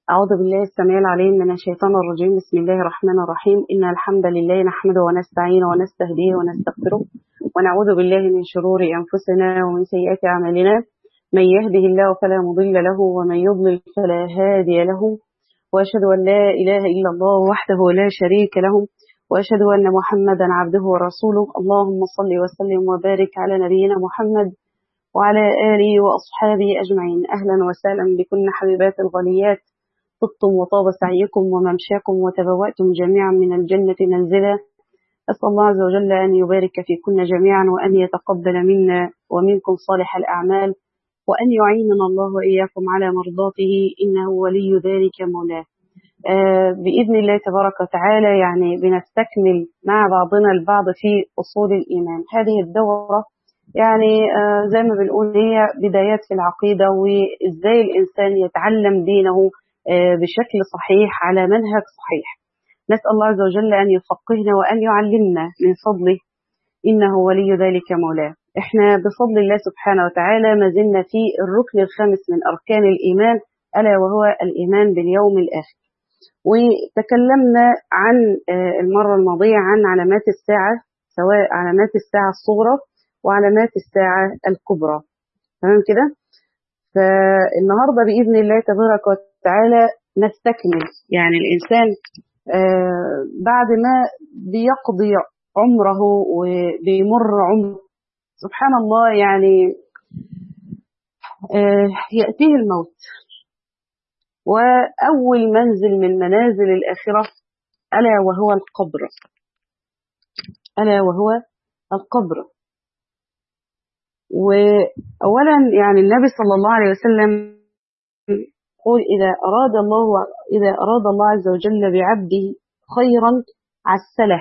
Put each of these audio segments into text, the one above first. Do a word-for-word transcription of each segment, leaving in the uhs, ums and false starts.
أعوذ بالله السميع العليم من الشيطان الرجيم. بسم الله الرحمن الرحيم. إن الحمد لله نحمده ونستعينه ونستهديه ونستغفره ونعوذ بالله من شرور أنفسنا ومن سيئات أعمالنا. من يهده الله فلا مضل له ومن يضلل فلا هادي له، وأشهد أن لا إله إلا الله وحده لا شريك له، وأشهد أن محمدا عبده ورسوله. اللهم صل وسلم وبارك على نبينا محمد وعلى آله وأصحابه أجمعين. أهلا وسهلا بكن حبيبات الغاليات، طبتم وطاب سعيكم وممشاكم وتبوأتم جميعا من الجنة منزلا. أسأل الله عز وجل أن يبارك فيكن جميعا وأن يتقبل منا ومنكم صالح الأعمال، وأن يعيننا الله وإياكم على مرضاته إنه ولي ذلك مولاه. آه بإذن الله تبارك وتعالى يعني بنستكمل مع بعضنا البعض في أصول الإيمان. هذه الدورة يعني آه زي ما بنقول هي بدايات في العقيدة، وإزاي الإنسان يتعلم دينه آه بشكل صحيح على منهج صحيح. نسأل الله عز وجل أن يفقهنا وأن يعلمنا من فضله إنه ولي ذلك مولاه. احنا بفضل الله سبحانه وتعالى ما زلنا في الركن الخامس من أركان الإيمان، ألا وهو الإيمان باليوم الآخر. وتكلمنا عن المرة الماضية عن علامات الساعة، سواء علامات الساعة الصغرى وعلامات الساعة الكبرى، تمام كده؟ فالنهاردة بإذن الله تبارك وتعالى نستكمل يعني الإنسان بعد ما بيقضي عمره وبيمر عمره سبحان الله يعني يأتيه الموت، وأول منزل من منازل الآخرة ألا وهو القبر، ألا وهو القبر. وأولا يعني النبي صلى الله عليه وسلم يقول إذا أراد الله إذا أراد الله عز وجل بعبده خيرا عسله.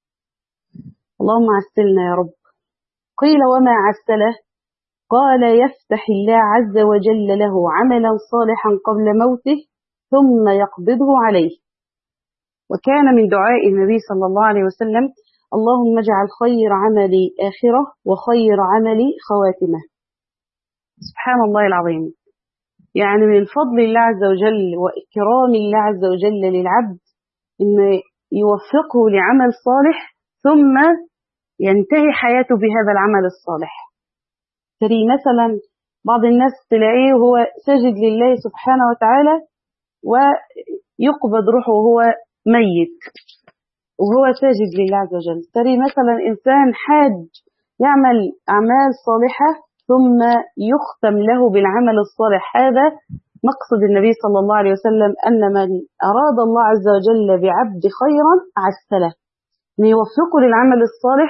اللهم عسلنا يا رب. قيل وما عسله؟ قال يفتح الله عز وجل له عملا صالحا قبل موته ثم يقبضه عليه. وكان من دعاء النبي صلى الله عليه وسلم اللهم اجعل خير عملي آخرة وخير عملي خواتمه. سبحان الله العظيم، يعني من فضل الله عز وجل وإكرام الله عز وجل للعبد إن يوفقه لعمل صالح ثم ينتهي حياته بهذا العمل الصالح. تري مثلا بعض الناس تلاقيه هو ساجد لله سبحانه وتعالى ويقبض روحه وهو ميت وهو ساجد لله عز وجل. تري مثلا إنسان حاج يعمل أعمال صالحة ثم يختم له بالعمل الصالح. هذا مقصد النبي صلى الله عليه وسلم أن من أراد الله عز وجل بعبد خيرا عسله، أن يوفقه للعمل الصالح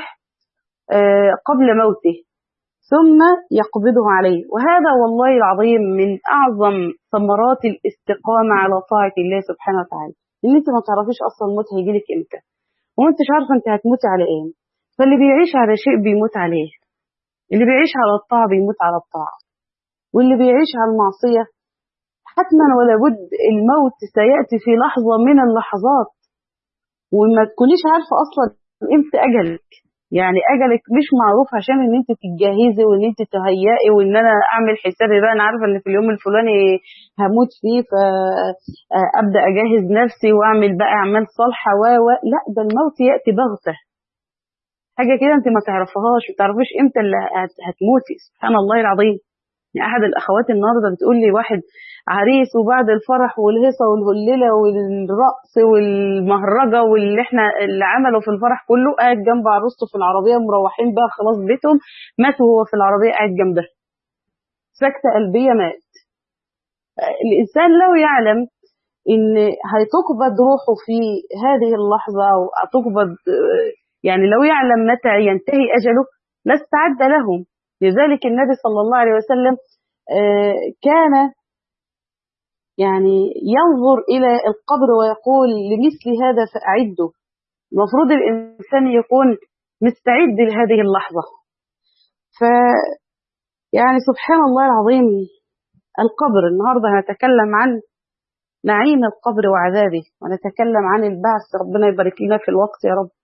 قبل موته ثم يقبضه عليه. وهذا والله العظيم من أعظم ثمرات الاستقامة على طاعة الله سبحانه وتعالى، إن أنت ما تعرفيش أصلا الموت هيجيلك إمتى، وأنت مش عارفة أنت هتموتي على إيه. فاللي بيعيش على شيء بيموت عليه، اللي بيعيش على الطاعة بيموت على الطاعة، واللي بيعيش على المعصية حتما ولا بد الموت سيأتي في لحظة من اللحظات، وما تكونيش عارفة أصلا إمتى أجلك. يعني أجلك مش معروف عشان إن أنت تتجهزي وإن أنت تهيئي وإن أنا أعمل حسابي بقى أنا عارفة إن في اليوم الفلاني هموت فيه فأبدأ أجهز نفسي وأعمل بقى أعمال صالحة و لا، ده الموت يأتي بغتة، حاجة كده أنت ما تعرفهاش، ما تعرفيش إمتى اللي هتموتي. سبحان الله العظيم. يعني أحد الأخوات النهاردة بتقول لي واحد عريس وبعد الفرح والهيصة والهللة والرقص والمهرجة واللي احنا اللي عمله في الفرح كله قاعد جنب عروسته في العربية مروحين بقى خلاص بيتهم، مات وهو في العربية قاعد جنبها سكتة قلبية مات. الإنسان لو يعلم إن هيتقبض روحه في هذه اللحظة أو هتقبض، يعني لو يعلم متى ينتهي أجله لاستعد لهم. لذلك النبي صلى الله عليه وسلم كان يعني ينظر إلى القبر ويقول لمثل هذا فأعده. المفروض الإنسان يكون مستعد لهذه اللحظة. ف يعني سبحان الله العظيم القبر. النهاردة هنتكلم عن نعيم القبر وعذابه، ونتكلم عن البعث. ربنا يبارك لنا في الوقت يا رب.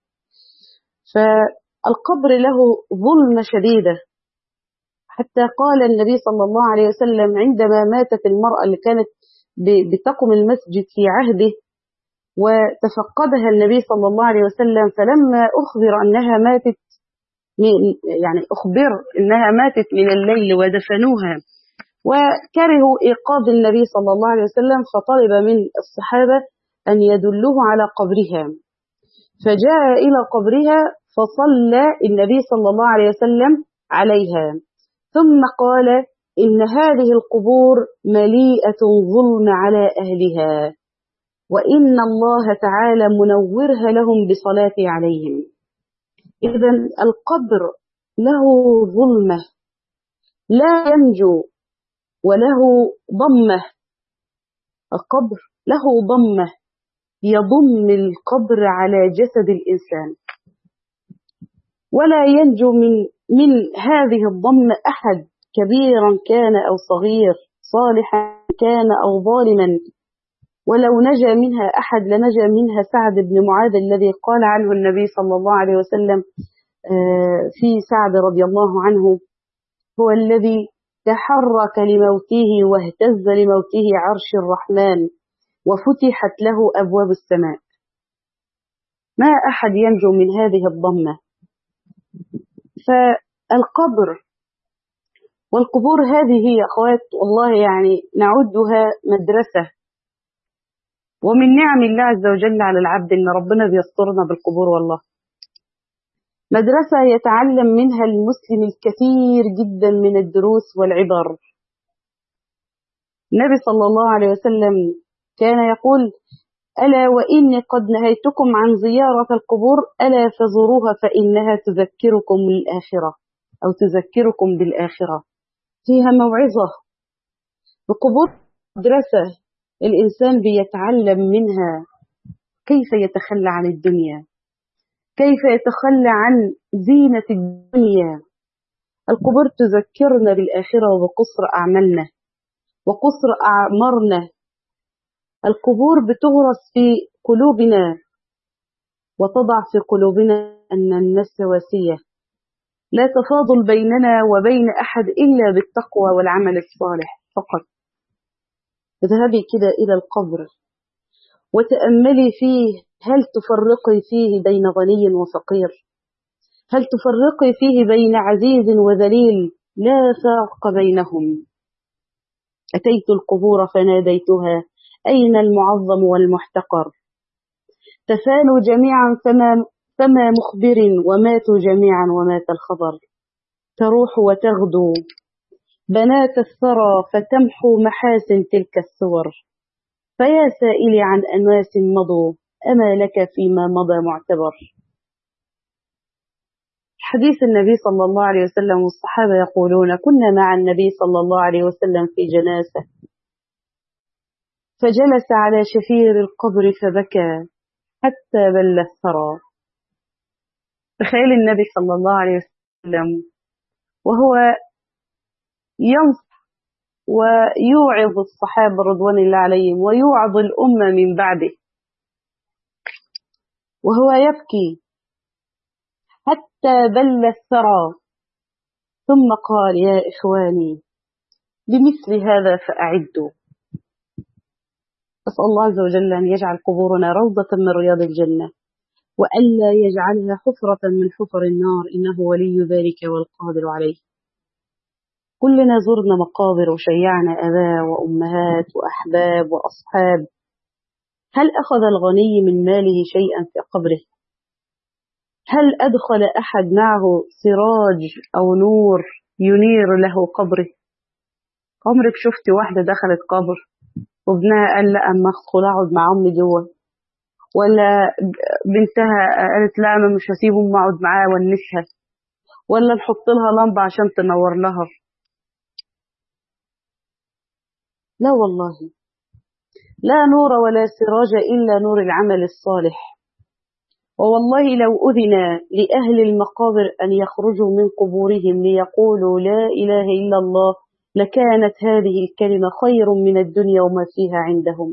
فالقبر له ظلمة شديدة، حتى قال النبي صلى الله عليه وسلم عندما ماتت المرأة اللي كانت بتقم المسجد في عهده، وتفقدها النبي صلى الله عليه وسلم، فلما أخبر أنها ماتت يعني أخبر أنها ماتت من الليل ودفنوها، وكرهوا إيقاظ النبي صلى الله عليه وسلم، فطلب من الصحابة أن يدلوه على قبرها، فجاء إلى قبرها فصلى النبي صلى الله عليه وسلم عليها، ثم قال إن هذه القبور مليئة ظلم على أهلها، وإن الله تعالى منورها لهم بصلاة عليهم. إذن القبر له ظلمة لا ينجو وله ضمة، القبر له ضمة يضم القبر على جسد الإنسان، ولا ينجو من من هذه الضمة أحد، كبيرا كان أو صغير، صالحا كان أو ظالما، ولو نجا منها أحد لنجا منها سعد بن معاذ الذي قال عنه النبي صلى الله عليه وسلم في سعد رضي الله عنه: هو الذي تحرك لموته واهتز لموته عرش الرحمن وفتحت له أبواب السماء. ما أحد ينجو من هذه الضمة. فالقبر والقبور هذه يا أخوات والله يعني نعدها مدرسة، ومن نعم الله عز وجل على العبد إن ربنا بيسترنا بالقبور، والله مدرسة يتعلم منها المسلم الكثير جدا من الدروس والعبر. النبي صلى الله عليه وسلم كان يقول: ألا وإني قد نهيتكم عن زيارة القبور، ألا فزوروها فإنها تذكركم الآخرة أو تذكركم بالآخرة. فيها موعظة. القبور مدرسة الإنسان بيتعلم منها كيف يتخلى عن الدنيا، كيف يتخلى عن زينة الدنيا. القبور تذكرنا بالآخرة وبقصر أعمالنا وقصر أعمارنا. القبور بتغرس في قلوبنا وتضع في قلوبنا أن الناس سواسية، لا تفاضل بيننا وبين أحد إلا بالتقوى والعمل الصالح فقط. اذهبي كده إلى القبر وتأملي فيه، هل تفرقي فيه بين غني وفقير؟ هل تفرقي فيه بين عزيز وذليل؟ لا فرق بينهم. أتيت القبور فناديتها: أين المعظم والمحتقر؟ تفانوا جميعا فما, فما مخبر، وماتوا جميعا ومات الخبر. تروح وتغدو بنات الثرى فتمحو محاسن تلك الصور. فيا سائلي عن أناس مضوا، أما لك فيما مضى معتبر. حديث النبي صلى الله عليه وسلم والصحابة يقولون: كنا مع النبي صلى الله عليه وسلم في جنازة، فجلس على شفير القبر فبكى حتى بل الثرى. تخيل النبي صلى الله عليه وسلم وهو ينصح ويوعظ الصحابة رضوان الله عليهم ويوعظ الأمة من بعده، وهو يبكي حتى بل الثرى، ثم قال: يا إخواني بمثل هذا فأعدوا. أسأل الله عز وجل أن يجعل قبورنا روضة من رياض الجنة، وألا يجعلها حفرة من حفر النار، إنه ولي ذلك والقادر عليه. كلنا زرنا مقابر وشيعنا آباء وأمهات وأحباب وأصحاب. هل أخذ الغني من ماله شيئا في قبره؟ هل أدخل أحد معه سراج أو نور ينير له قبره؟ عمرك شفت واحدة دخلت قبر وابنها قال: لا أما أدخل أقعد مع أمي جوه؟ ولا بنتها قالت: لا أنا مش هسيب أمي أقعد معاها ونسها؟ ولا نحط لها لمبة عشان تنور لها؟ لا والله، لا نور ولا سراج إلا نور العمل الصالح. ووالله لو أذن لأهل المقابر أن يخرجوا من قبورهم ليقولوا لا إله إلا الله لكانت هذه الكلمة خير من الدنيا وما فيها عندهم.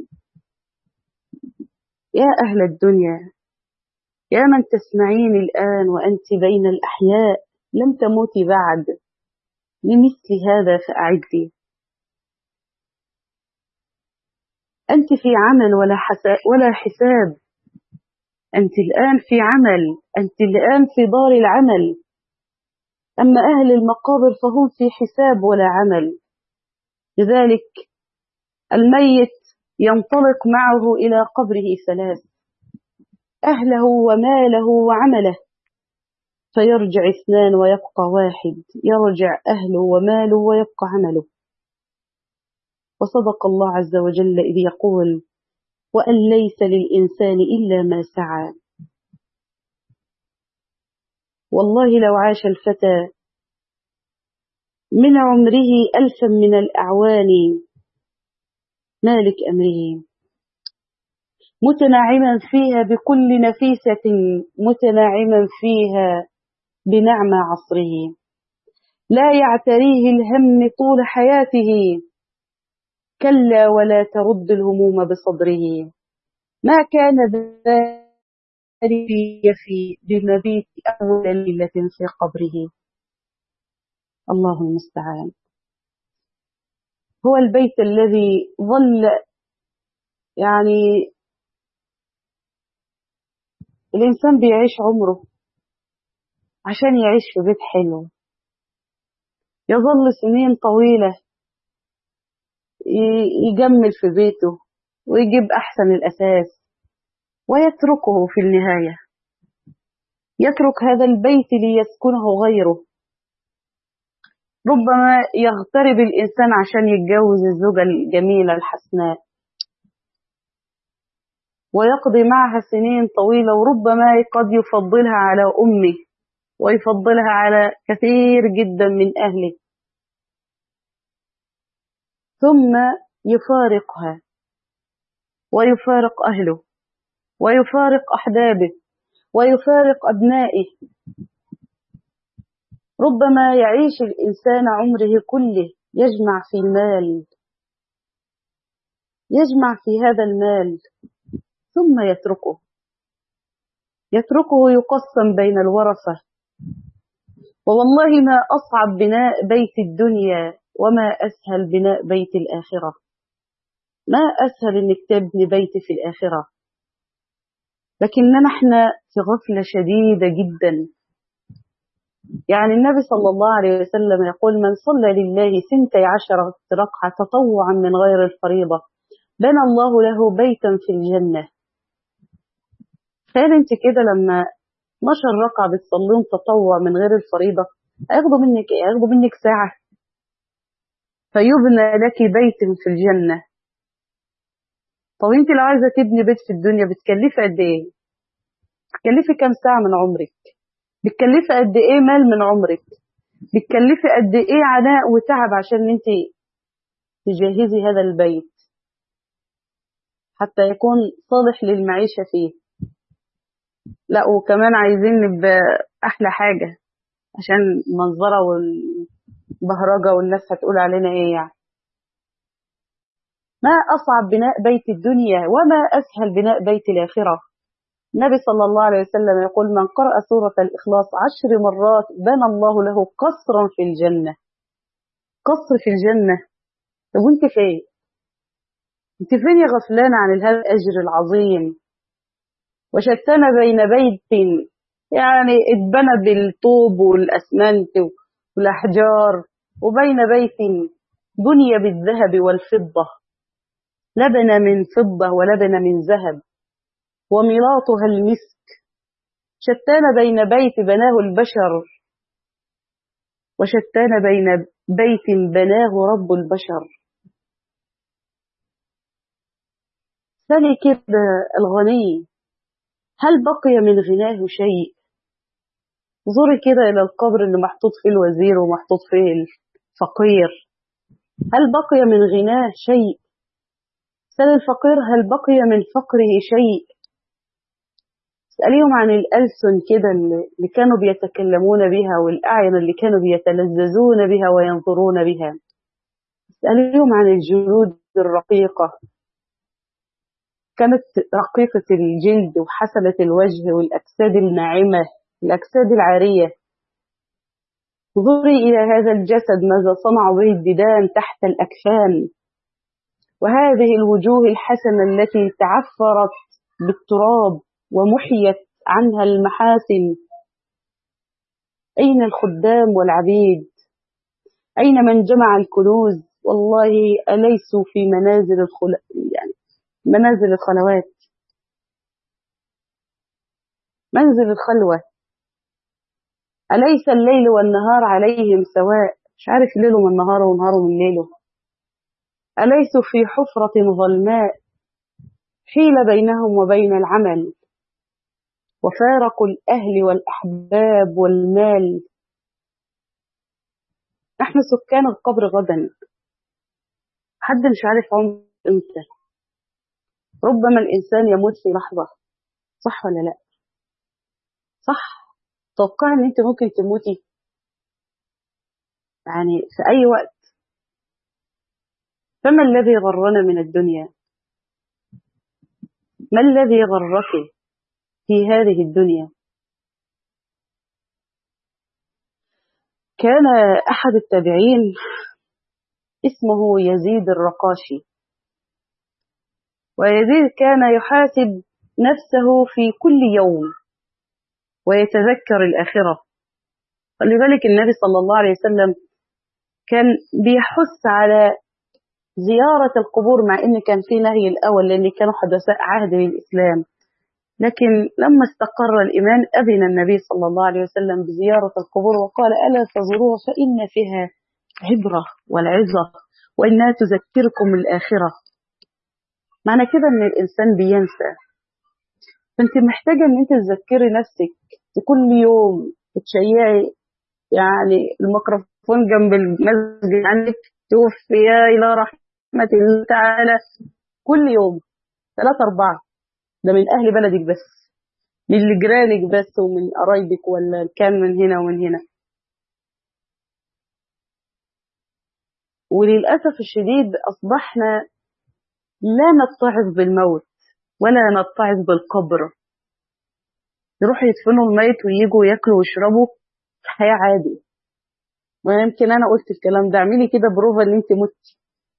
يا أهل الدنيا، يا من تسمعين الآن وأنت بين الأحياء لم تموتي بعد، لمثل هذا فأعدي. أنت في عمل ولا حساب ولا حساب. أنت الآن في عمل، أنت الآن في دار العمل. أما أهل المقابر فهم في حساب ولا عمل. لذلك الميت ينطلق معه إلى قبره ثلاث: أهله وماله وعمله، فيرجع اثنان ويبقى واحد، يرجع أهله وماله ويبقى عمله. وصدق الله عز وجل إذ يقول: وأن ليس للإنسان إلا ما سعى. والله لو عاش الفتى من عمره ألفا من الأعوان مالك أمره، متناعما فيها بكل نفيسة، متناعما فيها بنعم عصره، لا يعتريه الهم طول حياته، كلا ولا ترد الهموم بصدره، ما كان ذلك في بمبيت أول ليلة في قبره. الله المستعان. هو البيت الذي ظل يعني الإنسان بيعيش عمره عشان يعيش في بيت حلو، يظل سنين طويلة يجمل في بيته ويجيب أحسن الأساس، ويتركه في النهاية، يترك هذا البيت ليسكنه غيره. ربما يغترب الإنسان عشان يتجوز الزوجة الجميلة الحسناء ويقضي معها سنين طويلة، وربما قد يفضلها على أمه ويفضلها على كثير جدا من أهله، ثم يفارقها ويفارق أهله ويفارق أحبابه ويفارق أبنائه. ربما يعيش الإنسان عمره كله يجمع في المال، يجمع في هذا المال، ثم يتركه يتركه يقسم بين الورثة. ووالله ما أصعب بناء بيت الدنيا وما أسهل بناء بيت الآخرة. ما أسهل إنك تبني بيت في الآخرة، لكننا احنا في غفلة شديدة جدا. يعني النبي صلى الله عليه وسلم يقول: من صلى لله ثنتي عشرة ركعة تطوعا من غير الفريضة بنى الله له بيتا في الجنة. تخيل انت كده لما اثناشر ركعة بتصلون تطوع من غير الفريضة، هياخدوا منك ايه؟ هياخدوا منك ساعة، فيبنى لك بيت في الجنة. طب انت لو عايزة تبني بيت في الدنيا بتكلفي قد ايه؟ بتكلفي كام ساعة من عمرك؟ بتكلفي قد ايه مال من عمرك؟ بتكلفي قد ايه عناء وتعب عشان انت تجهزي هذا البيت حتى يكون صالح للمعيشة فيه؟ لا، وكمان عايزين نبقى أحلى حاجة عشان منظرة والبهرجة والناس هتقول علينا ايه يعني. ما أصعب بناء بيت الدنيا وما أسهل بناء بيت الآخرة. النبي صلى الله عليه وسلم يقول: من قرأ سورة الإخلاص عشر مرات بنى الله له قصرا في الجنة. قصر في الجنة. طب وانت فين؟ انت فين يا غفلان عن هذا الأجر العظيم؟ وشتان بين بيت يعني اتبنى بالطوب والأسمنت والأحجار وبين بيت بني بالذهب والفضة، لبن من فضة ولبن من ذهب وملاطها المسك. شتان بين بيت بناه البشر وشتان بين بيت بناه رب البشر. سالي كده الغني هل بقي من غناه شيء؟ زوري كده إلى القبر اللي محطوط فيه الوزير ومحطوط فيه الفقير، هل بقي من غناه شيء؟ سأل الفقير هل بقي من فقره شيء؟ اسأليهم عن الألسن كده اللي كانوا بيتكلمون بها والأعين اللي كانوا بيتلذذون بها وينظرون بها. اسأليهم عن الجلود الرقيقة، كانت رقيقة الجلد وحسنة الوجه والأجساد الناعمة الأجساد العارية. انظري إلى هذا الجسد ماذا صنع به الديدان تحت الأكفان. وهذه الوجوه الحسنة التي تعفرت بالتراب ومحيت عنها المحاسن، أين الخدام والعبيد؟ أين من جمع الكنوز؟ والله أليسوا في منازل الخل... يعني منازل الخلوات، منزل الخلوة. أليس الليل والنهار عليهم سواء؟ مش عارف ليله من نهاره ونهاره من ليله. أليسوا في حفرة ظلماء حيل بينهم وبين العمل، وفارقوا الأهل والأحباب والمال. نحن سكان القبر غدا، حد مش عارف عمره امتى. ربما الإنسان يموت في لحظة، صح ولا لا؟ صح. توقع ان انت ممكن تموتي يعني في اي وقت. فما الذي غرنا من الدنيا؟ ما الذي غرك في هذه الدنيا؟ كان احد التابعين اسمه يزيد الرقاشي، ويزيد كان يحاسب نفسه في كل يوم ويتذكر الآخرة. خلي بالك النبي صلى الله عليه وسلم كان بيحث على زيارة القبور، مع ان كان في نهي الاول لان كانوا حدثاء عهد بالاسلام، لكن لما استقر الايمان اذن النبي صلى الله عليه وسلم بزيارة القبور وقال: الا تزوروها فان فيها عبرة والعظة وانها تذكركم الاخرة. معنى كده ان الانسان بينسى، فانت محتاجة ان انت تذكري نفسك كل يوم، تشيعي يعني الميكروفون جنب المسجد عندك، توفيا الى رحمة الله تعالى كل يوم ثلاثة أربعة، ده من أهل بلدك بس، من جيرانك بس، ومن قرايبك، ولا كان من هنا ومن هنا. وللأسف الشديد أصبحنا لا نتعظ بالموت ولا نتعظ بالقبر. يروحوا يدفنوا الميت وييجوا ياكلوا ويشربوا حياة عادي. ويمكن أنا قلت الكلام ده، اعملي كده بروفا إن أنت متي،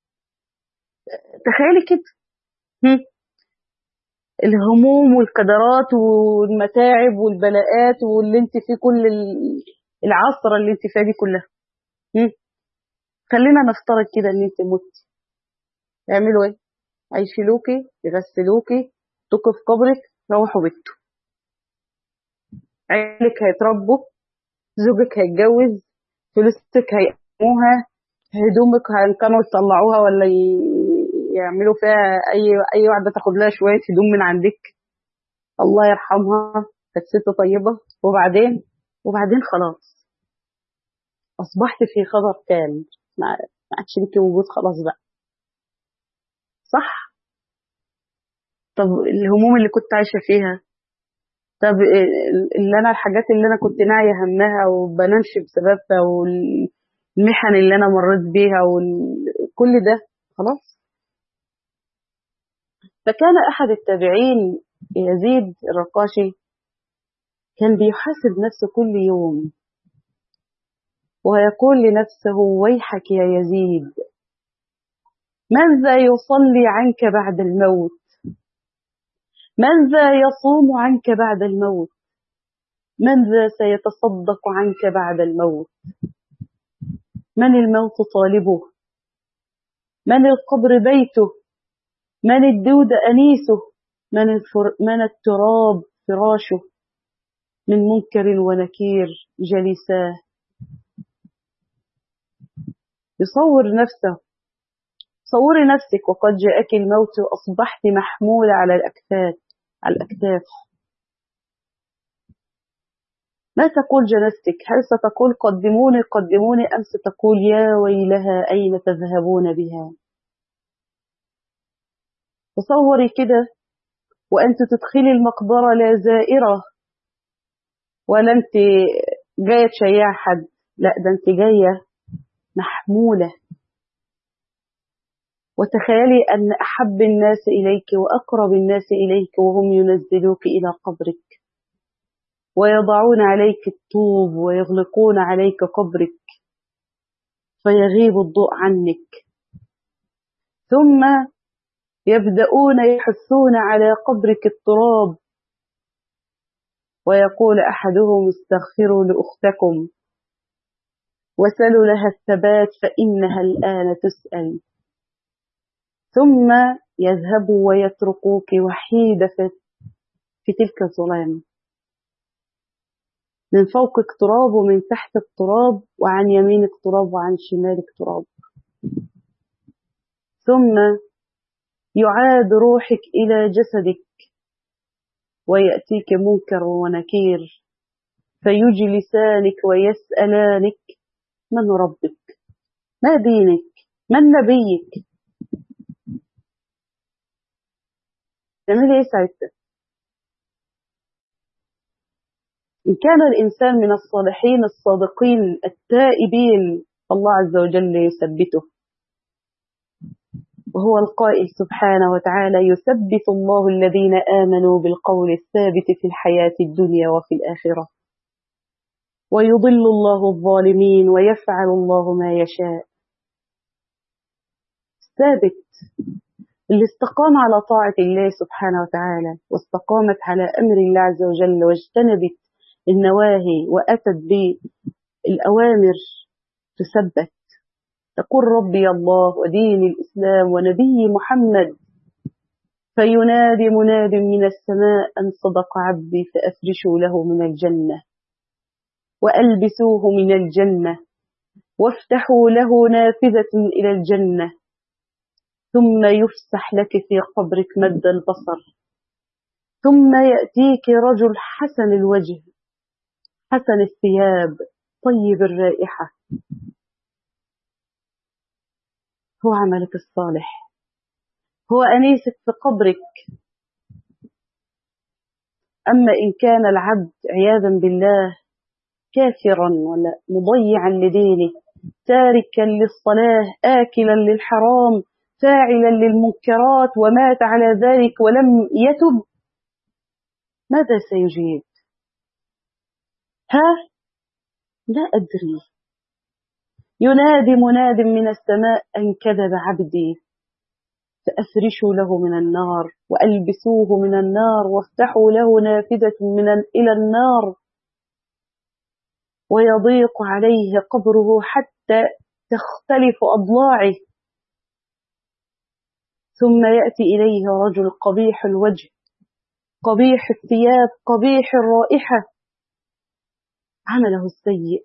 تخيلي كده. هم؟ الهموم والقدرات والمتاعب والبلاءات واللي انت فيه، كل العصرة اللي انت فيها دي كلها. هم؟ خلينا نفترض كده ان انت مت، يعملوا ايه؟ هيشيلوكي، يغسلوكي، تقف في قبرك، روحوا بيتكم. عيالك هيتربوا، زوجك هيتجوز، فلوسك هيقوموها، هدومك ان كانوا يطلعوها ولا يعملوا فيها اي اي واحده تاخد لها شويه هدوم من عندك، الله يرحمها كانت ست طيبه. وبعدين وبعدين خلاص اصبحت في خبر تام، ما عادش لك وجود خلاص بقى، صح؟ طب الهموم اللي كنت عايشه فيها، طب اللي انا الحاجات اللي انا كنت ناعيه همها وبنامش بسببها، والمحن اللي انا مريت بيها وكل ده خلاص. فكان احد التابعين يزيد الرقاشي كان بيحاسب نفسه كل يوم ويقول لنفسه: ويحك يا يزيد، من ذا يصلي عنك بعد الموت؟ من ذا يصوم عنك بعد الموت؟ من ذا سيتصدق عنك بعد الموت؟ من الموت طالبه؟ من القبر بيته؟ من الدود أنيسه؟ من, الفر... من التراب فراشه؟ من منكر ونكير جلساه. يصور نفسه، صوري نفسك وقد جاءك الموت وأصبحت محمولة على الأكتاف على الأكتاف. ما تقول جنازتك؟ هل ستقول قدموني قدموني، أم ستقول يا ويلها أين تذهبون بها؟ تصوري كده وأنت تدخلي المقبرة لا زائرة ولا أنت جاية تشيع حد، لا ده أنت جاية محمولة. وتخيلي أن أحب الناس إليك وأقرب الناس إليك وهم ينزلوك إلى قبرك ويضعون عليك الطوب ويغلقون عليك قبرك فيغيب الضوء عنك، ثم يبدأون يحثون على قبرك التراب، ويقول أحدهم استغفروا لأختكم وسلوا لها الثبات فإنها الآن تسأل. ثم يذهبوا ويتركوك وحيدة في تلك الظلام، من فوقك تراب ومن تحتك تراب وعن يمينك تراب وعن شمالك تراب. ثم يعاد روحك إلى جسدك ويأتيك منكر ونكير فيجلسانك ويسألانك من ربك، ما دينك، من نبيك، تعمل ايه ساعتها؟ إن كان الإنسان من الصالحين الصادقين التائبين الله عز وجل يثبته، وهو القائل سبحانه وتعالى يثبت الله الذين آمنوا بالقول الثابت في الحياة الدنيا وفي الآخرة ويضل الله الظالمين ويفعل الله ما يشاء. ثابت اللي استقام على طاعة الله سبحانه وتعالى واستقامت على أمر الله عز وجل واجتنبت النواهي وأتت بالأوامر تثبت، تقول ربي الله ودين الإسلام ونبي محمد، فينادي مناد من السماء أن صدق عبدي فأفرشوا له من الجنة وألبسوه من الجنة وافتحوا له نافذة إلى الجنة ثم يفسح لك في قبرك مد البصر، ثم يأتيك رجل حسن الوجه حسن الثياب طيب الرائحة، هو عملك الصالح، هو أنيسك في قبرك. أما إن كان العبد عياذا بالله كافرا ولا مضيعا لدينه تاركا للصلاة آكلا للحرام فاعلا للمنكرات ومات على ذلك ولم يتب، ماذا سيجيب؟ ها؟ لا أدري. ينادي مناد من السماء أن كذب عبدي فأفرشوا له من النار وألبسوه من النار وافتحوا له نافذة من إلى النار ويضيق عليه قبره حتى تختلف أضلاعه، ثم يأتي إليه رجل قبيح الوجه قبيح الثياب قبيح الرائحة، عمله السيء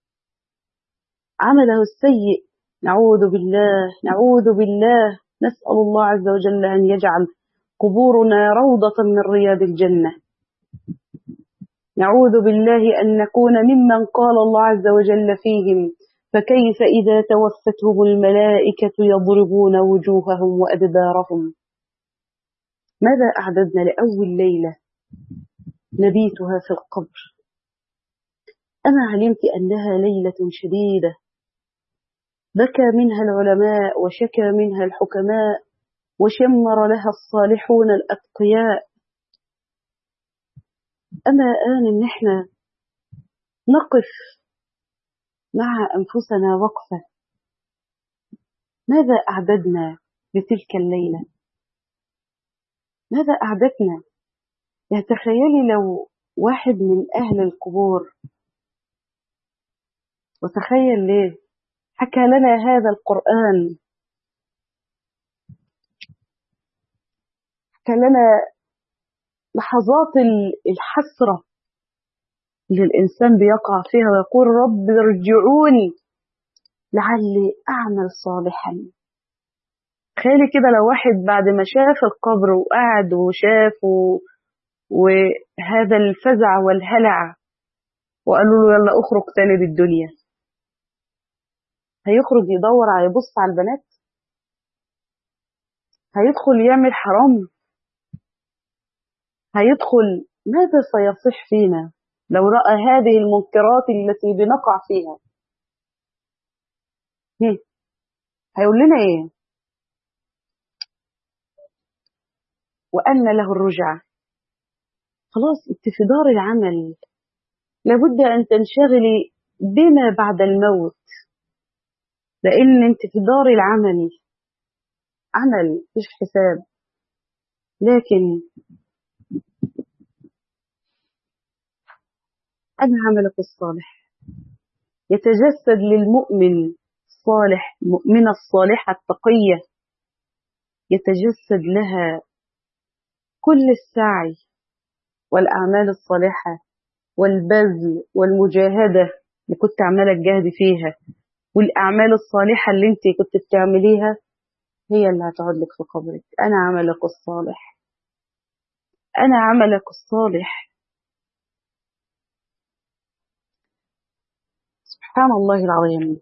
عمله السيء نعوذ بالله نعوذ بالله نسأل الله عز وجل أن يجعل قبورنا روضة من رياض الجنة. نعوذ بالله أن نكون ممن قال الله عز وجل فيهم فكيف إذا توفتهم الملائكة يضربون وجوههم وأدبارهم. ماذا أعددنا لأول ليلة نبيتها في القبر؟ أما علمت أنها ليلة شديدة بكى منها العلماء وشكى منها الحكماء وشمر لها الصالحون الأتقياء. أما آن إن إحنا نقف مع أنفسنا وقفة، ماذا أعددنا لتلك الليلة؟ ماذا أعددنا؟ يعني تخيلي لو واحد من أهل القبور، وتخيل ليه حكى لنا هذا القرآن، حكى لنا لحظات الحسرة اللي الإنسان بيقع فيها ويقول رب ارجعوني لعلي أعمل صالحا. تخيلي كده لو واحد بعد ما شاف القبر وقعد وشاف وهذا الفزع والهلع وقالوا له يلا اخرج تاني للدنيا، هيخرج يدور على يبص على البنات؟ هيدخل يعمل حرام؟ هيدخل ماذا سيصح فينا لو رأى هذه المنكرات التي بنقع فيها؟ هيقول لنا ايه؟ وأن له الرجعة. خلاص انت في دار العمل، لابد أن تنشغلي بما بعد الموت، لأن انت في دار العمل عمل مش حساب. لكن أنا عملك الصالح يتجسد للمؤمن الصالح، المؤمنة الصالحة التقية، يتجسد لها كل السعي والأعمال الصالحة والبذل والمجاهدة اللي كنت عمالة تجاهدي فيها، والأعمال الصالحة اللي انت كنت بتعمليها هي اللي هتقعد لك في قبرك. أنا عملك الصالح، أنا عملك الصالح. سبحان الله العظيم.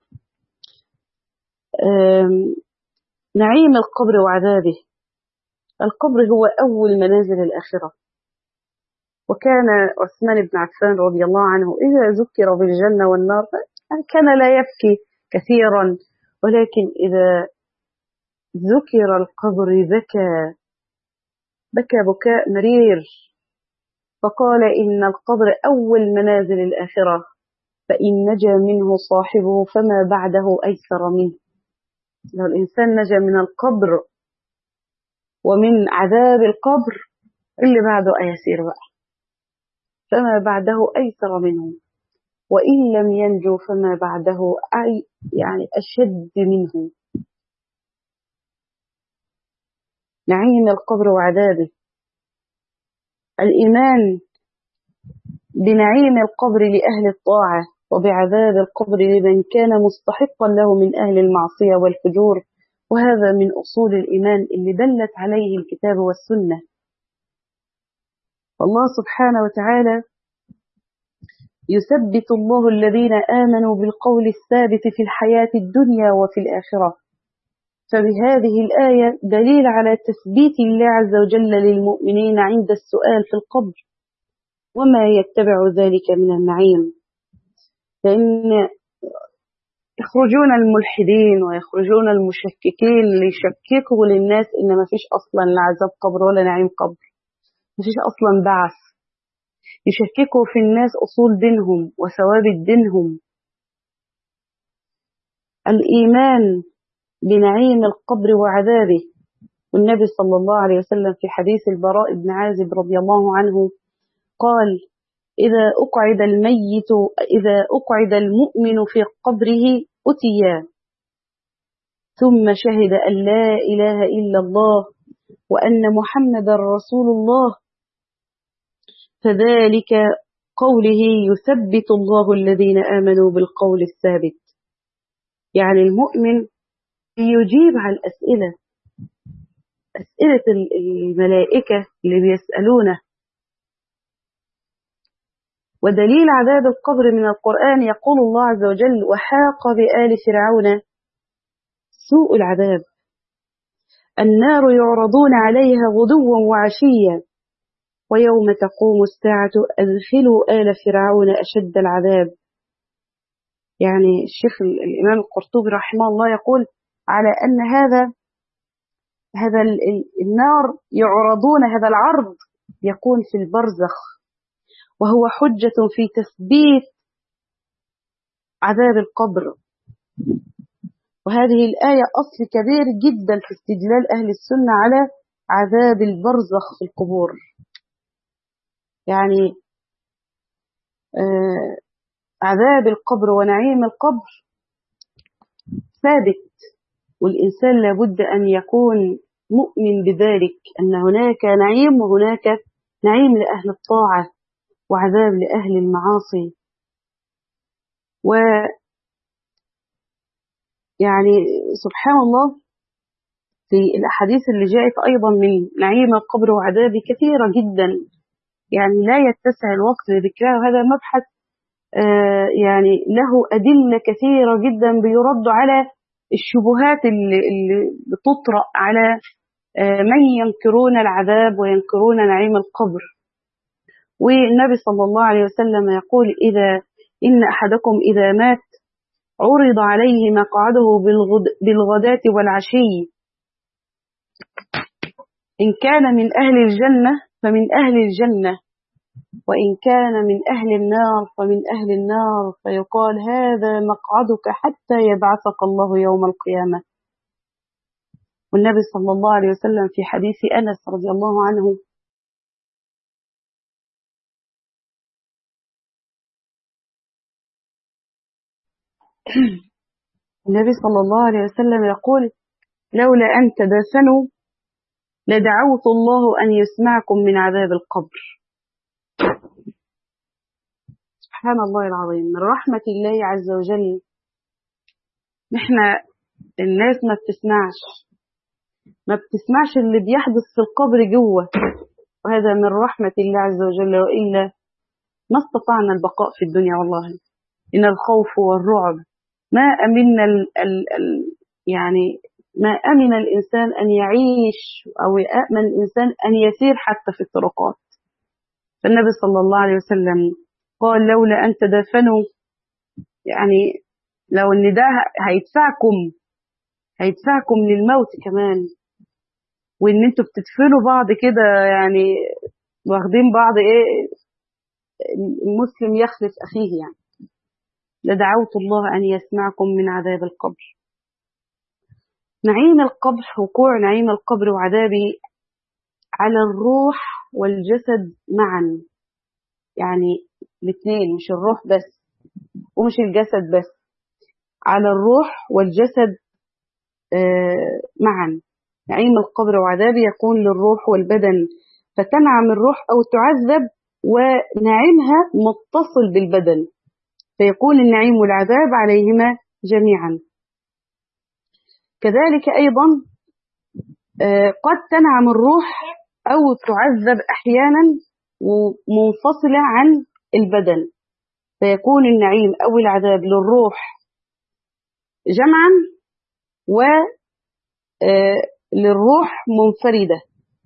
نعيم القبر وعذابه. القبر هو أول منازل الآخرة، وكان عثمان بن عفان رضي الله عنه إذا ذكر بالجنة والنار كان لا يبكي كثيرا، ولكن إذا ذكر القبر بكى بكى بكاء مرير، فقال إن القبر أول منازل الآخرة، فإن نجا منه صاحبه فما بعده أيسر منه. لو الإنسان نجا من القبر ومن عذاب القبر اللي بعده أيسير بقى، فما بعده أيسر منه، وإن لم ينجو فما بعده أي يعني أشد منه. نعيم القبر وعذابه. الإيمان بنعيم القبر لأهل الطاعة، وبعذاب القبر لمن كان مستحقا له من أهل المعصية والفجور، وهذا من أصول الإيمان اللي دلت عليه الكتاب والسنة. الله سبحانه وتعالى يثبت الله الذين آمنوا بالقول الثابت في الحياة الدنيا وفي الآخرة. فبهذه الآية دليل على تثبيت الله عز وجل للمؤمنين عند السؤال في القبر وما يتبع ذلك من النعيم، لأن يخرجون الملحدين ويخرجون المشككين ليشككوا للناس إن ما فيش أصلا لا عذاب قبر ولا نعيم قبر، ما فيش أصلا بعث، يشككوا في الناس أصول دينهم وثوابت دينهم. الإيمان بنعيم القبر وعذابه. والنبي صلى الله عليه وسلم في حديث البراء بن عازب رضي الله عنه قال: إذا أقعد الميت إذا أقعد المؤمن في قبره أتيا ثم شهد أن لا إله إلا الله وأن محمدا رسول الله، فذلك قوله يثبت الله الذين آمنوا بالقول الثابت. يعني المؤمن يجيب على الأسئلة، أسئلة الملائكة اللي بيسألونه. ودليل عذاب القبر من القرآن يقول الله عز وجل: وحاق بآل فرعون سوء العذاب، النار يعرضون عليها غدوا وعشيا ويوم تقوم الساعة أدخلوا آل فرعون أشد العذاب. يعني الشيخ الإمام القرطبي رحمه الله يقول على أن هذا هذا النار يعرضون، هذا العرض يكون في البرزخ، وهو حجة في تثبيت عذاب القبر. وهذه الآية أصل كبير جدا في استدلال أهل السنة على عذاب البرزخ في القبور. يعني آه عذاب القبر ونعيم القبر ثابت، والإنسان لابد أن يكون مؤمن بذلك، أن هناك نعيم وهناك نعيم لأهل الطاعة وعذاب لأهل المعاصي. ويعني سبحان الله في الأحاديث اللي جاءت أيضا من نعيم القبر وعذابه كثيرة جدا، يعني لا يتسع الوقت لذكرها. هذا مبحث آه يعني له أدلة كثيرة جدا بيرد على الشبهات اللي, اللي بتطرأ على آه من ينكرون العذاب وينكرون نعيم القبر. والنبي صلى الله عليه وسلم يقول: إذا إن أحدكم إذا مات عرض عليه مقعده بالغد بالغداة والعشي، إن كان من أهل الجنة فمن أهل الجنة، وإن كان من أهل النار فمن أهل النار، فيقال: هذا مقعدك حتى يبعثك الله يوم القيامة. والنبي صلى الله عليه وسلم في حديث أنس رضي الله عنه النبي صلى الله عليه وسلم يقول: لولا أن تدافنوا لدعوت الله أن يسمعكم من عذاب القبر. سبحان الله العظيم، من رحمة الله عز وجل نحن الناس ما بتسمعش ما بتسمعش اللي بيحدث في القبر جوه، وهذا من رحمة الله عز وجل، وإلا ما استطعنا البقاء في الدنيا. والله إن الخوف والرعب ما أمن ال ال ال يعني ما أمن الإنسان أن يعيش أو يأمن الإنسان أن يسير حتى في الطرقات. فالنبي صلى الله عليه وسلم قال: لولا أن تدافنوا، يعني لو ان ده هيدفعكم هيدفعكم للموت كمان، وان انتوا بتدفنوا بعض كده، يعني واخدين بعض ايه، المسلم يخلف اخيه، يعني لدعوت الله ان يسمعكم من عذاب القبر. نعيم القبر، وقوع نعيم القبر وعذابه على الروح والجسد معا، يعني الاثنين، مش الروح بس ومش الجسد بس، على الروح والجسد آه معا. نعيم القبر وعذابه يكون للروح والبدن، فتنعم الروح أو تعذب ونعيمها متصل بالبدن، فيكون النعيم والعذاب عليهما جميعا. كذلك أيضا آه قد تنعم الروح أو تعذب أحيانا منفصلة عن البدن، فيكون النعيم أو العذاب للروح جمعا و آه للروح منفردة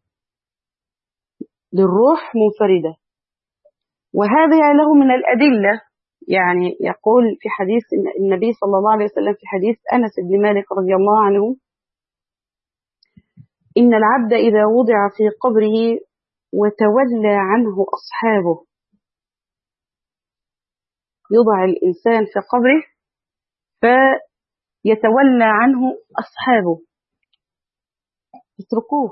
للروح منفردة وهذا له من الأدلة. يعني يقول في حديث النبي صلى الله عليه وسلم في حديث أنس بن مالك رضي الله عنه: إن العبد إذا وضع في قبره وتولى عنه أصحابه. يضع الإنسان في قبره فيتولى عنه أصحابه، اتركوه،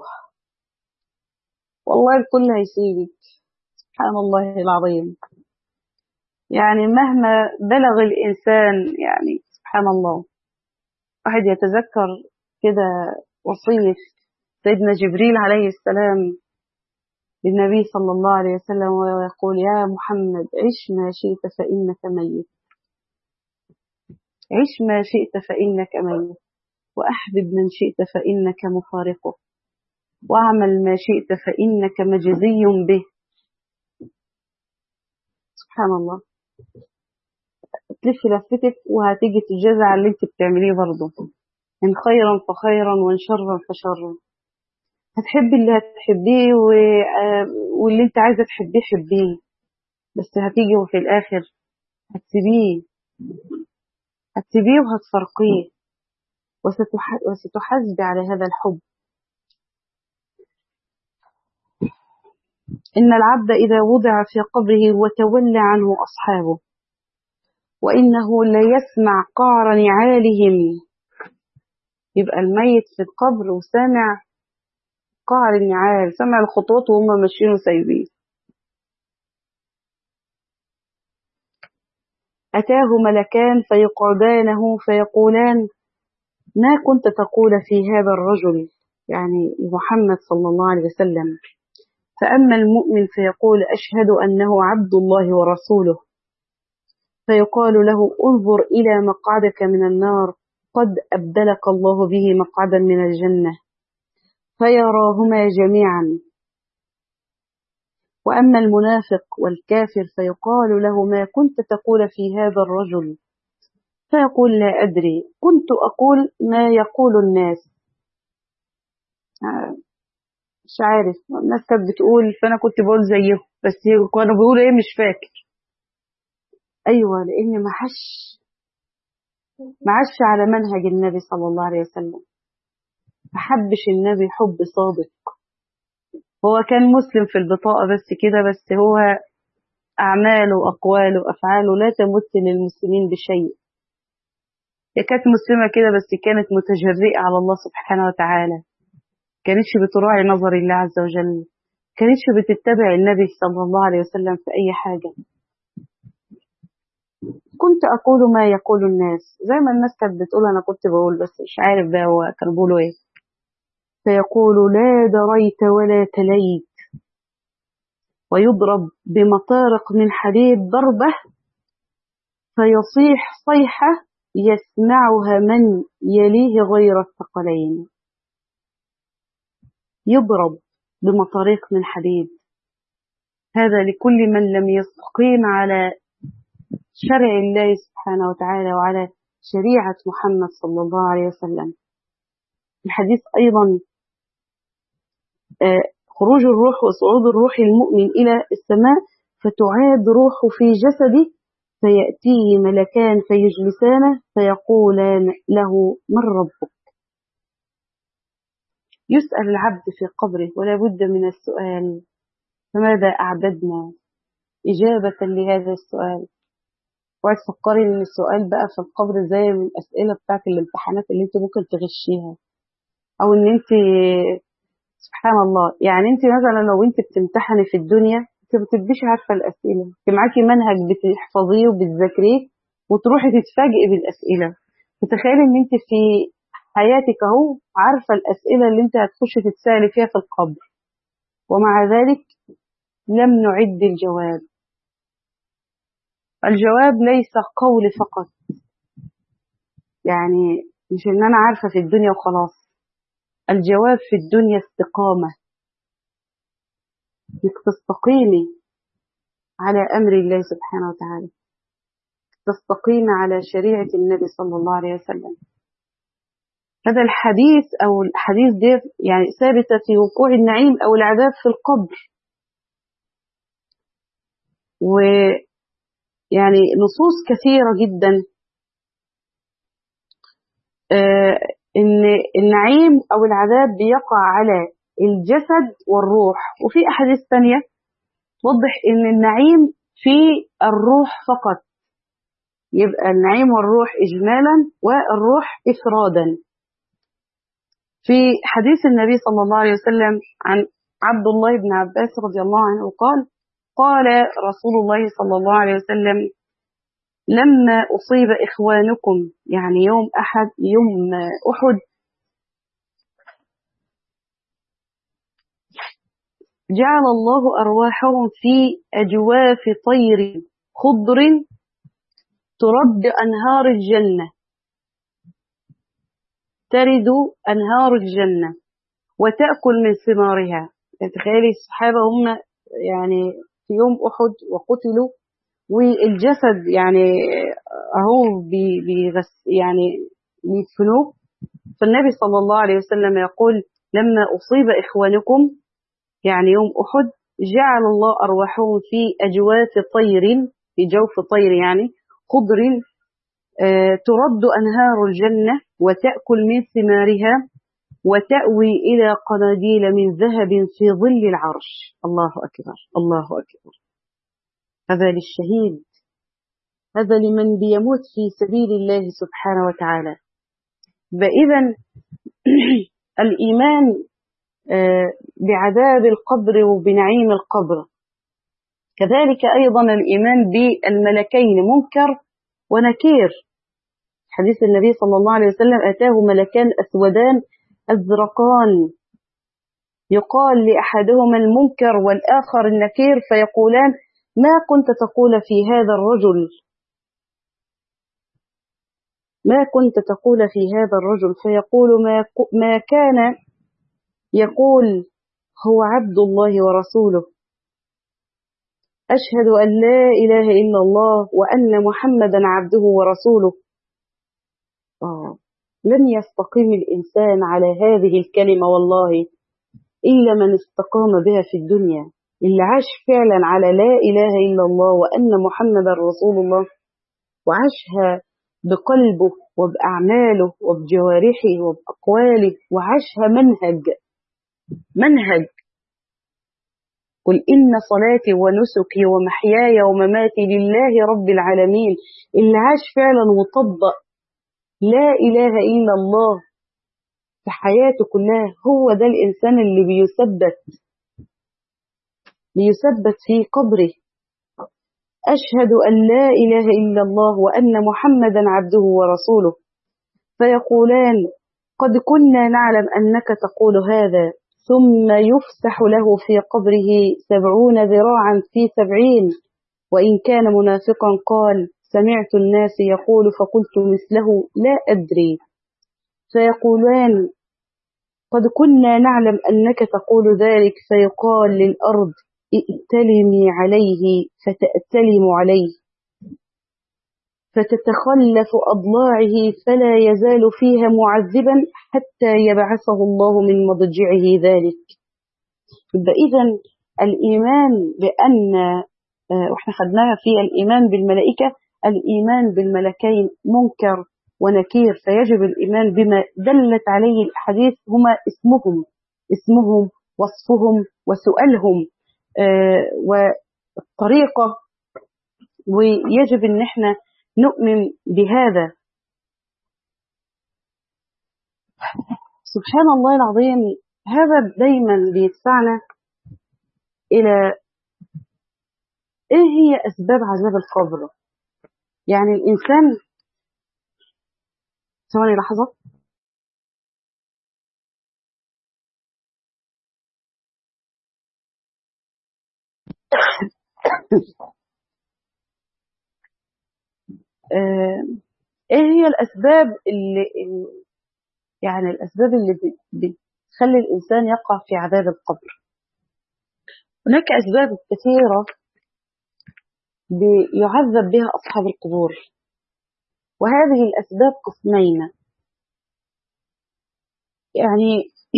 والله الكل هيسيبك. سبحان الله العظيم، يعني مهما بلغ الإنسان، يعني سبحان الله، واحد يتذكر كده وصية سيدنا جبريل عليه السلام للنبي صلى الله عليه وسلم ويقول: يا محمد عش ما شئت فإنك ميت، عش ما شئت فإنك ميت، وأحبب من شئت فإنك مفارقه، واعمل ما شئت فإنك مجزي به. سبحان الله، تلف لفتك وهتيجي تجازى على اللي انت بتعمليه برضه، إن خيرا فخيرا وإن شرا فشرا. هتحبي اللي هتحبيه و... واللي انت عايزة تحبيه حبيه، بس هتيجي وفي الآخر هتسيبيه هتسيبيه وهتفرقيه، وستح... وستحاسبي على هذا الحب. إن العبد إذا وضع في قبره وتولى عنه أصحابه وإنه ليسمع قعر نعالهم. يبقى الميت في القبر وسامع قعر النعال، سمع الخطوات وهم ماشيين وسايبين. أتاه ملكان فيقعدانه فيقولان: ما كنت تقول في هذا الرجل، يعني محمد صلى الله عليه وسلم. فأما المؤمن فيقول: أشهد أنه عبد الله ورسوله. فيقال له: انظر إلى مقعدك من النار، قد أبدلك الله به مقعدا من الجنة. فيراهما جميعا. وأما المنافق والكافر فيقال له: ما كنت تقول في هذا الرجل؟ فيقول: لا أدري، كنت أقول ما يقول الناس. مش عارف، الناس كانت بتقول فأنا كنت بقول زيهم، بس كانوا بيقولوا إيه مش فاكر. أيوة، لأن ما حش ما عاش على منهج النبي صلى الله عليه وسلم، ما حبش النبي حب صادق. هو كان مسلم في البطاقة بس كده، بس هو أعماله وأقواله وأفعاله لا تمت للمسلمين بشيء. هي كانت مسلمة كده بس كانت متجرئة على الله سبحانه وتعالى، كانتش بتراعي نظر الله عز وجل، كانتش بتتبع النبي صلى الله عليه وسلم في أي حاجة. كنت أقول ما يقول الناس، زي ما الناس كانت بتقول أنا كنت بقول، بس مش عارف بقى هو كانوا بيقولوا إيه. فيقول لا دريت ولا تليت، ويضرب بمطارق من حديد ضربة فيصيح صيحة يسمعها من يليه غير الثقلين. يضرب بمطارق من حديد، هذا لكل من لم يستقيم على شرع الله سبحانه وتعالى وعلى شريعة محمد صلى الله عليه وسلم. الحديث أيضا خروج الروح وصعود الروح المؤمن إلى السماء، فتعاد روحه في جسده، فيأتيه ملكان فيجلسانه فيقولان له من ربك. يسأل العبد في قبره ولا بد من السؤال، فماذا أعددنا إجابة لهذا السؤال؟ وعد فكري إن السؤال بقى في القبر زي من الأسئلة بتاعت الامتحانات اللي انت ممكن تغشيها، أو إن انت سبحان الله، يعني انت مثلا لو انت بتمتحني في الدنيا انت ما بتبقيش عارفه الاسئله، انت معاكي منهج بتحفظيه وبتذاكريه وتروحي تتفاجئي بالاسئله. تتخيلي ان انت في حياتك اهو عارفه الاسئله اللي انت هتخشي تتسالي فيها في القبر، ومع ذلك لم نعد الجواب. الجواب ليس قول فقط، يعني مش ان انا عارفه في الدنيا وخلاص. الجواب في الدنيا استقامه، انك تستقيمي على أمر الله سبحانه وتعالى، تستقيم على شريعة النبي صلى الله عليه وسلم. هذا الحديث أو الحديث دي يعني ثابتة في وقوع النعيم أو العذاب في القبر، ويعني نصوص كثيرة جدا آه إن النعيم أو العذاب بيقع على الجسد والروح، وفي أحاديث ثانية توضح إن النعيم في الروح فقط، يبقى النعيم والروح إجمالا والروح إفرادا. في حديث النبي صلى الله عليه وسلم عن عبد الله بن عباس رضي الله عنه قال قال رسول الله صلى الله عليه وسلم لما أصيب إخوانكم، يعني يوم أحد يوم أحد، جعل الله أرواحهم في أجواف طير خضر ترد أنهار الجنة، ترد أنهار الجنة وتأكل من ثمارها. تخيلي الصحابة هم يعني في يوم أحد وقتلوا، والجسد يعني أهو بيغس يعني بيدفنوه، فالنبي صلى الله عليه وسلم يقول لما أصيب إخوانكم يعني يوم أحد جعل الله أرواحهم في أجواف طير، في جوف طير يعني خضر آه ترد أنهار الجنة وتأكل من ثمارها وتأوي إلى قناديل من ذهب في ظل العرش. الله أكبر الله أكبر. هذا للشهيد، هذا لمن بيموت في سبيل الله سبحانه وتعالى. فإذا الإيمان بعذاب القبر وبنعيم القبر، كذلك أيضا الإيمان بالملكين منكر ونكير. حديث النبي صلى الله عليه وسلم أتاه ملكان أسودان أزرقان، يقال لأحدهما المنكر والآخر النكير، فيقولان ما كنت تقول في هذا الرجل ما كنت تقول في هذا الرجل فيقول ما, ما كان يقول هو عبد الله ورسوله، أشهد أن لا إله إلا الله وأن محمدا عبده ورسوله. آه. لن يستقيم الإنسان على هذه الكلمة والله إلا من استقام بها في الدنيا، اللي عاش فعلا على لا إله إلا الله وأن محمدا رسول الله، وعاشها بقلبه وبأعماله وبجوارحه وبأقواله، وعاشها منهج منهج قل إن صلاتي ونسكي ومحياي ومماتي لله رب العالمين. اللي عاش فعلا وطبق لا إله إلا الله في حياته كلها، هو ده الإنسان اللي بيثبت بيثبت في قبره. أشهد أن لا إله إلا الله وأن محمدا عبده ورسوله، فيقولان قد كنا نعلم أنك تقول هذا، ثم يفسح له في قبره سبعون ذراعا في سبعين، وإن كان منافقا قال سمعت الناس يقول فقلت مثله لا أدري. فيقولان قد كنا نعلم أنك تقول ذلك، فيقال للأرض ائتلمي عليه فتأتلم عليه، فتتخلف أضلاعه فلا يزال فيها معذبا حتى يبعثه الله من مضجعه ذلك. إذن الإيمان بأن وإحنا خدناها في الإيمان بالملائكة، الإيمان بالملكين منكر ونكير، فيجب الإيمان بما دلت عليه الأحاديث، هما اسمهم اسمهم وصفهم وسؤالهم آه والطريقة، ويجب أن احنا نؤمن بهذا. سبحان الله العظيم، هذا دايما بيدفعنا إلى إيه هي أسباب عذاب القبر. يعني الإنسان، ثواني لحظة، آه إيه هي الأسباب اللي يعني الأسباب اللي بتخلي الإنسان يقع في عذاب القبر؟ هناك أسباب كثيرة يعذب بها أصحاب القبور، وهذه الأسباب قسمين. يعني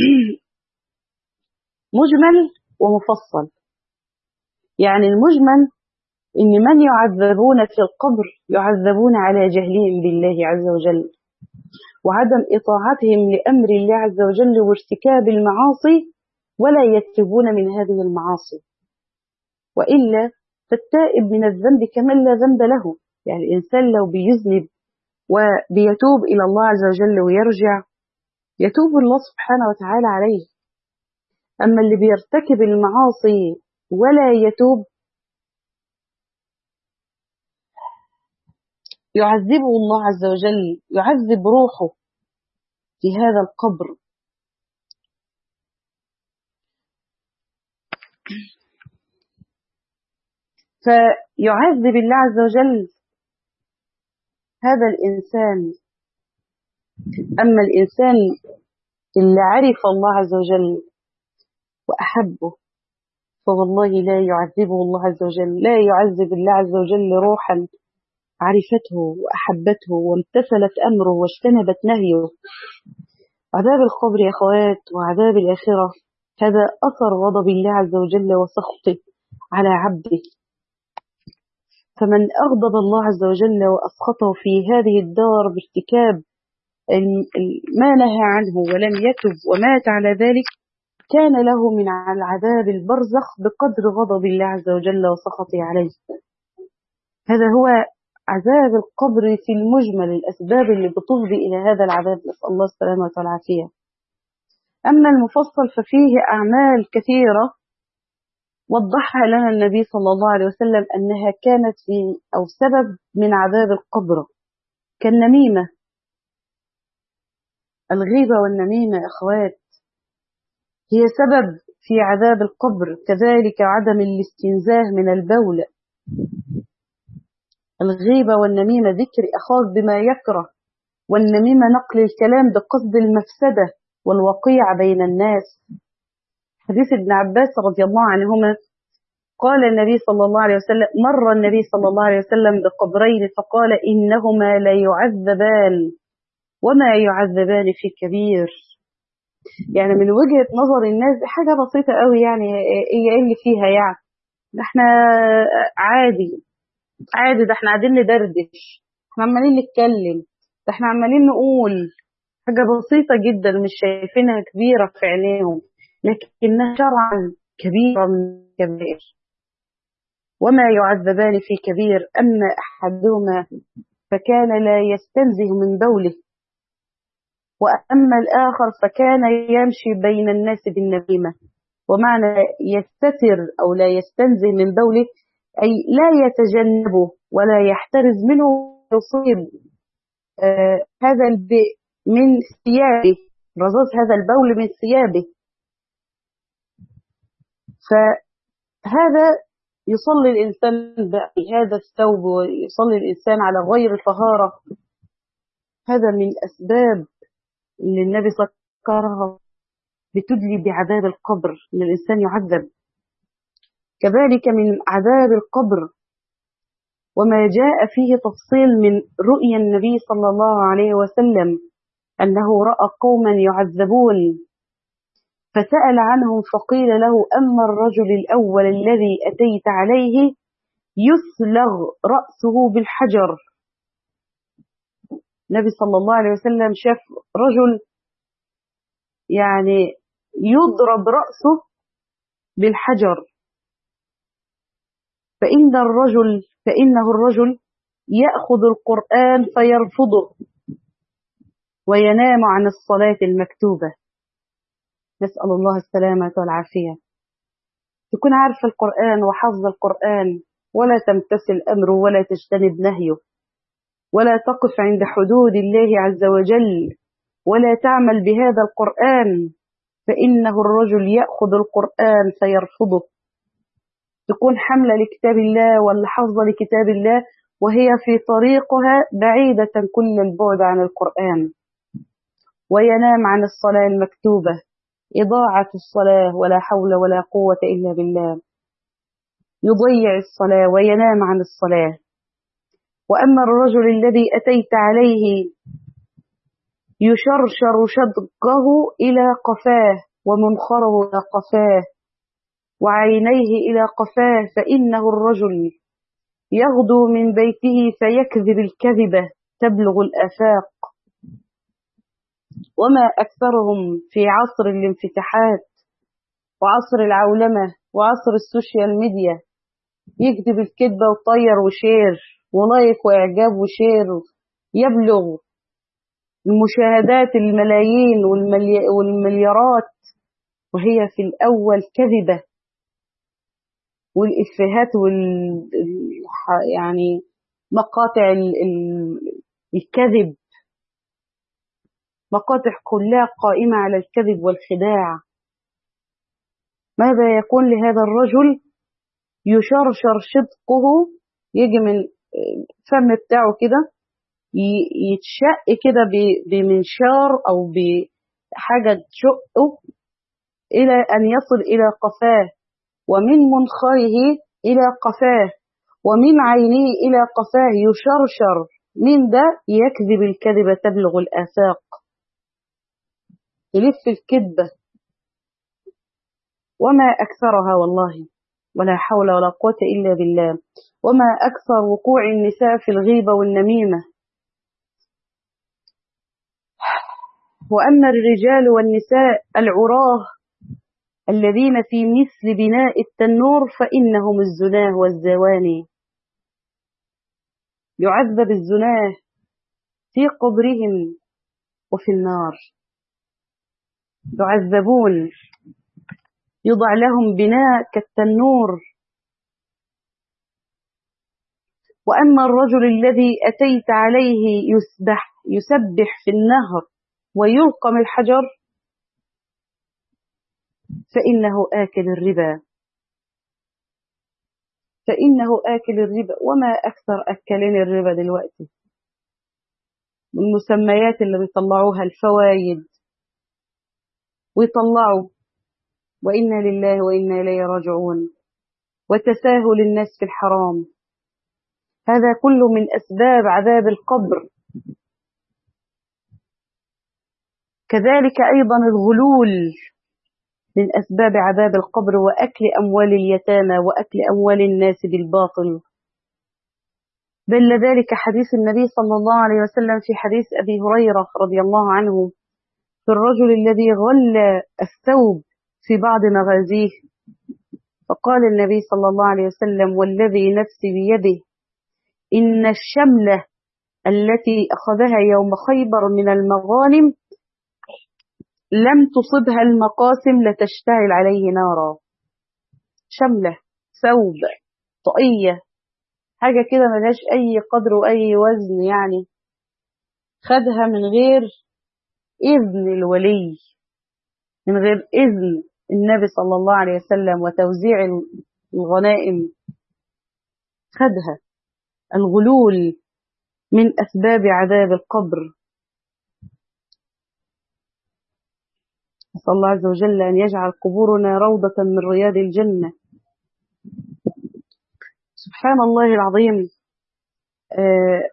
مجمل ومفصل. يعني المجمل إن من يعذبون في القبر يعذبون على جهلهم بالله عز وجل، وعدم إطاعتهم لأمر الله عز وجل، وارتكاب المعاصي، ولا يتوبون من هذه المعاصي، وإلا فالتائب من الذنب كمن لا ذنب له. يعني الإنسان لو بيذنب وبيتوب إلى الله عز وجل ويرجع، يتوب الله سبحانه وتعالى عليه. أما اللي بيرتكب المعاصي ولا يتوب يعذبه الله عز وجل، يعذب روحه في هذا القبر. فيعذب الله عز وجل هذا الإنسان. أما الإنسان اللي عرف الله عز وجل وأحبه، فوالله لا يعذبه الله عز وجل، لا يعذب الله عز وجل روحا عرفته وأحبته وامتثلت أمره واجتنبت نهيه. عذاب القبر يا أخوات وعذاب الآخرة هذا أثر غضب الله عز وجل وسخطه على عبده. فمن أغضب الله عز وجل وأسخطه في هذه الدار بارتكاب ما نهى عنه ولم يتب ومات على ذلك، كان له من العذاب البرزخ بقدر غضب الله عز وجل وسخطه عليه. هذا هو عذاب القبر في المجمل، الأسباب اللي بتفضي إلى هذا العذاب، نسأل الله السلامة والعافية. أما المفصل ففيه أعمال كثيرة وضحها لنا النبي صلى الله عليه وسلم أنها كانت في أو سبب من عذاب القبر، كالنميمة. الغيبة والنميمة يا أخوات هي سبب في عذاب القبر، كذلك عدم الاستنزاه من البول. الغيبة والنميمة ذكر أخاك بما يكره، والنميمة نقل الكلام بقصد المفسدة والوقيعة بين الناس. حديث ابن عباس رضي الله عنهما قال النبي صلى الله عليه وسلم: مر النبي صلى الله عليه وسلم بقبرين فقال: إنهما لا يعذبان وما يعذبان في كبير. يعني من وجهة نظر الناس حاجة بسيطة قوي، يعني هي ايه اللي فيها؟ يعني ده احنا عادي عادي، ده احنا قاعدين ندردش، احنا عمالين نتكلم، ده احنا عمالين نقول حاجة بسيطة جدا مش شايفينها كبيرة في عينيهم، لكنها شرعا كبيرة من كبير. وما يعذبان في كبير، أما أحدهما فكان لا يستنزه من بوله وأما الآخر فكان يمشي بين الناس بالنميمة. ومعنى يستتر أو لا يستنزه من بوله أي لا يتجنبه ولا يحترز منه، يصيب آه هذا البئر من ثيابه، رذاذ هذا البول من ثيابه. فهذا يصلي الإنسان بهذا الثوب ويصلي الإنسان على غير طهارة. هذا من أسباب اللي النبي ذكرها بتدلي بعذاب القبر، ان الانسان يعذب. كذلك من عذاب القبر وما جاء فيه تفصيل من رؤيا النبي صلى الله عليه وسلم انه راى قوما يعذبون، فسأل عنهم فقيل له: اما الرجل الاول الذي اتيت عليه يسلغ رأسه بالحجر. النبي صلى الله عليه وسلم شاف رجل يعني يضرب رأسه بالحجر، فإن الرجل فإنه الرجل يأخذ القرآن فيرفضه وينام عن الصلاة المكتوبة. نسأل الله السلامة والعافية. تكون عارف القرآن وحفظ القرآن ولا تمتثل أمره ولا تجتنب نهيه ولا تقف عند حدود الله عز وجل ولا تعمل بهذا القرآن، فإنه الرجل يأخذ القرآن فيرفضه. تكون حملة لكتاب الله ولا حافظة لكتاب الله وهي في طريقها بعيدة كل البعد عن القرآن، وينام عن الصلاة المكتوبة، إضاعة الصلاة ولا حول ولا قوة إلا بالله، يضيع الصلاة وينام عن الصلاة. وأما الرجل الذي أتيت عليه يشرشر شدقه إلى قفاه ومنخره إلى قفاه وعينيه إلى قفاه، فإنه الرجل يغدو من بيته فيكذب الكذبة تبلغ الآفاق. وما أكثرهم في عصر الانفتاحات وعصر العولمة وعصر السوشيال ميديا يكذب الكذبة وطير وشير ولايك وإعجاب وشير، يبلغ المشاهدات الملايين والملي... والمليارات، وهي في الأول كذبة. والإفيهات وال يعني مقاطع ال... الكذب، مقاطع كلها قائمة على الكذب والخداع. ماذا يكون لهذا الرجل؟ يشرشر شدقه، يجي من فم بتاعه كده يتشق كده بمنشار أو بحاجة تشقه إلى أن يصل إلى قفاه، ومن منخره إلى قفاه، ومن عينه إلى قفاه يشرشر. من ده يكذب الكذبة تبلغ الآفاق، يلف الكذبة. وما أكثرها والله ولا حول ولا قوة إلا بالله. وما أكثر وقوع النساء في الغيبة والنميمة. وأما الرجال والنساء العراه الذين في مثل بناء التنور فإنهم الزناه والزواني. يعذب الزناه في قبرهم وفي النار، يعذبون، يضع لهم بناء كالتنور. وأما الرجل الذي أتيت عليه يسبح يسبح في النهر ويلقم الحجر فإنه آكل الربا، فإنه آكل الربا. وما أكثر أكلين الربا دلوقتي، المسميات اللي بيطلعوها الفوايد، ويطلعوا وإنا لله وإنا إليه راجعون، وتساهل الناس في الحرام. هذا كله من أسباب عذاب القبر. كذلك أيضا الغلول من أسباب عذاب القبر، وأكل أموال اليتامى وأكل أموال الناس بالباطل. بل ذلك حديث النبي صلى الله عليه وسلم في حديث أبي هريرة رضي الله عنه في الرجل الذي غل الثوب في بعض مغازيه، فقال النبي صلى الله عليه وسلم: والذي نفسي بيده إن الشملة التي أخذها يوم خيبر من المغانم لم تصبها المقاسم لتشتعل عليه نارا. شملة، ثوب، طاقية، حاجة كده ملهاش أي قدر وأي وزن يعني، خدها من غير إذن الولي، من غير إذن النبي صلى الله عليه وسلم وتوزيع الغنائم، خدها. الغلول من أسباب عذاب القبر. نسأل الله عز وجل أن يجعل قبورنا روضة من رياض الجنة. سبحان الله العظيم. آه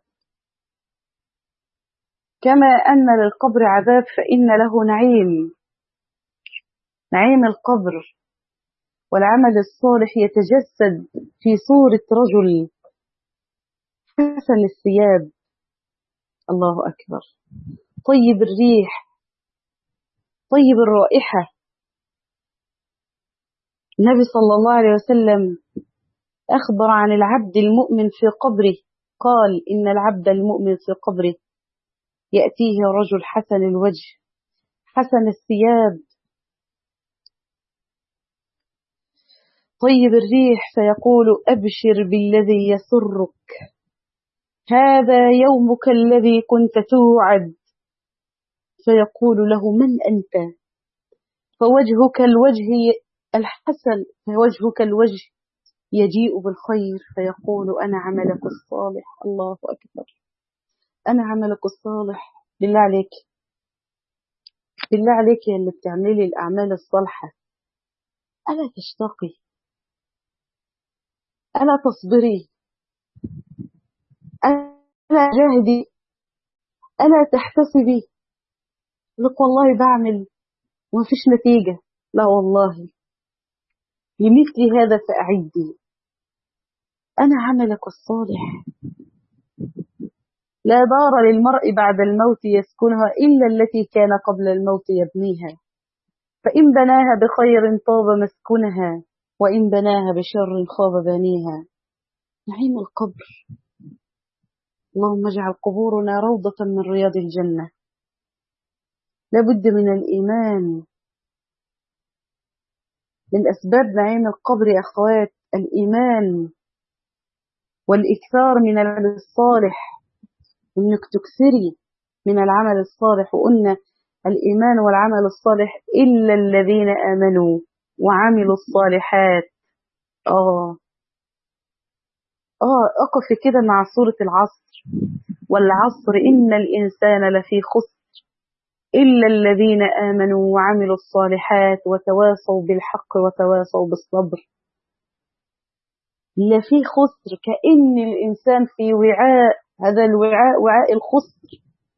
كما أن للقبر عذاب فإن له نعيم، نعيم القبر. والعمل الصالح يتجسد في صورة رجل حسن الثياب، الله أكبر، طيب الريح، طيب الرائحة. النبي صلى الله عليه وسلم أخبر عن العبد المؤمن في قبره، قال إن العبد المؤمن في قبره يأتيه رجل حسن الوجه حسن الثياب طيب الريح، فيقول أبشر بالذي يسرك، هذا يومك الذي كنت توعد. فيقول له من أنت؟ فوجهك الوجه الحسن، فوجهك الوجه يجيء بالخير، فيقول أنا عملك الصالح. الله أكبر، أنا عملك الصالح. بالله عليك، بالله عليك يا اللي بتعملي الأعمال الصالحة، ألا تشتاقي؟ ألا تصبري؟ ألا جاهدي؟ ألا تحتسبي؟ لك والله بعمل وما فيش نتيجة. لا والله، لمثل هذا فأعدي، أنا عملك الصالح. لا دار للمرء بعد الموت يسكنها إلا التي كان قبل الموت يبنيها، فإن بناها بخير طاب مسكنها، وإن بناها بشر خاب بانيها. نعيم القبر. اللهم اجعل قبورنا روضة من رياض الجنة. لابد من الإيمان. من أسباب نعيم القبر يا أخوات الإيمان والإكثار من العمل الصالح، إنك تكثري من العمل الصالح. وقلنا الإيمان والعمل الصالح إلا الذين آمنوا وعملوا الصالحات. آه آه أقف كده مع سورة العصر، والعصر إن الإنسان لفي خسر إلا الذين آمنوا وعملوا الصالحات وتواصوا بالحق وتواصوا بالصبر. لفي خسر، كأن الإنسان في وعاء، هذا الوعاء وعاء الخسر،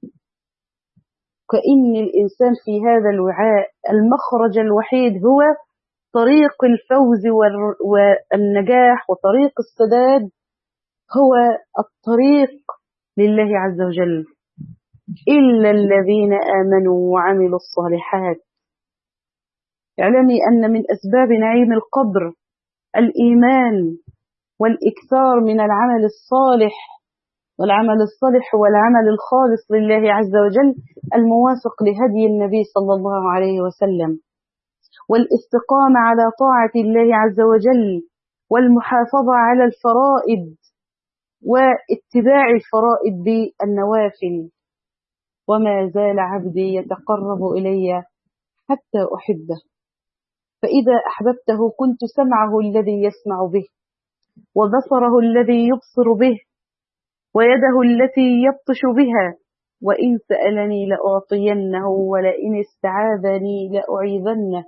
كأن الإنسان في هذا الوعاء المخرج الوحيد هو طريق الفوز والنجاح، وطريق السداد هو الطريق لله عز وجل. إلا الذين آمنوا وعملوا الصالحات. اعلمي أن من أسباب نعيم القبر الإيمان والإكثار من العمل الصالح، والعمل الصالح هو العمل الخالص لله عز وجل الموافق لهدي النبي صلى الله عليه وسلم، والاستقامة على طاعة الله عز وجل، والمحافظة على الفرائض واتباع الفرائض بالنوافل. وما زال عبدي يتقرب إلي حتى أحبه، فإذا أحببته كنت سمعه الذي يسمع به، وبصره الذي يبصر به، ويده التي يبطش بها، وإن سألني لأعطينه، ولئن استعاذني لأعيذنه.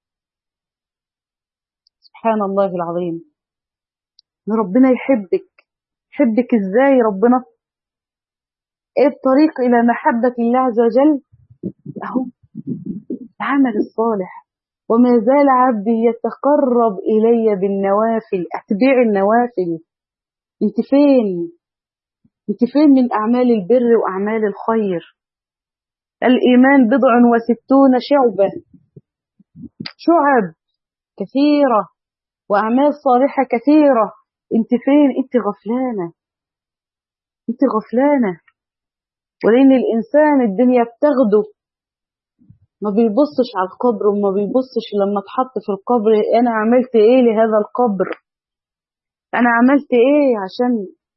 سبحان الله العظيم. ربنا يحبك. يحبك إزاي ربنا؟ إيه الطريق إلى محبة الله عز وجل؟ أهو العمل الصالح. وما زال عبدي يتقرب إلي بالنوافل. أتبع النوافل. انت فين؟ انت فين من أعمال البر وأعمال الخير؟ الإيمان بضع وستون شعبة، شعب كثيرة وأعمال صالحة كثيرة. انت فين؟ انت غفلانة، انت غفلانة. ولأن الإنسان الدنيا بتغدو ما بيبصش على القبر وما بيبصش لما اتحط في القبر انا عملت ايه لهذا القبر، انا عملت ايه عشان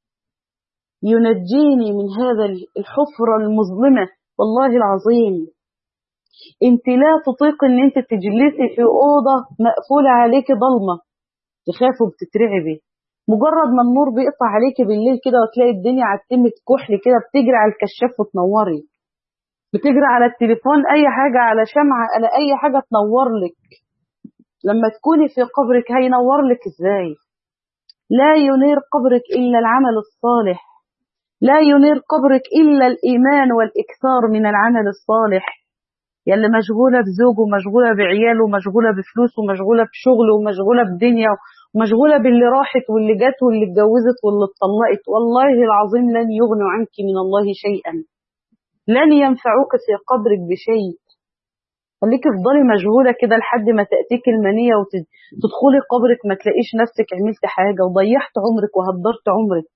ينجيني من هذا الحفرة المظلمة. والله العظيم انت لا تطيق ان انت تجلسي في اوضة مقفولة عليكي ضلمة، تخافي وبتترعبي. مجرد ما النور بيقطع عليكي بالليل كده وتلاقي الدنيا عتمت كحل كده، بتجري على الكشاف وتنوري، بتجري على التليفون اي حاجة، على شمعة، على اي حاجة تنور لك. لما تكوني في قبرك هينور لك ازاي؟ لا ينير قبرك الا العمل الصالح، لا ينير قبرك الا الايمان والاكثار من العمل الصالح. يلي مشغولة بزوج ومشغولة بعيال ومشغولة بفلوس ومشغولة بشغل ومشغولة بدنيا ومشغولة باللي راحت واللي جت واللي اتجوزت واللي اتطلقت، والله العظيم لن يغنوا عنك من الله شيئا، لن ينفعوك في قبرك بشيء. خليكي افضلي مشغولة كده لحد ما تأتيك المنية وتدخلي قبرك ما تلاقيش نفسك عملت حاجة وضيعت عمرك وهدرت عمرك.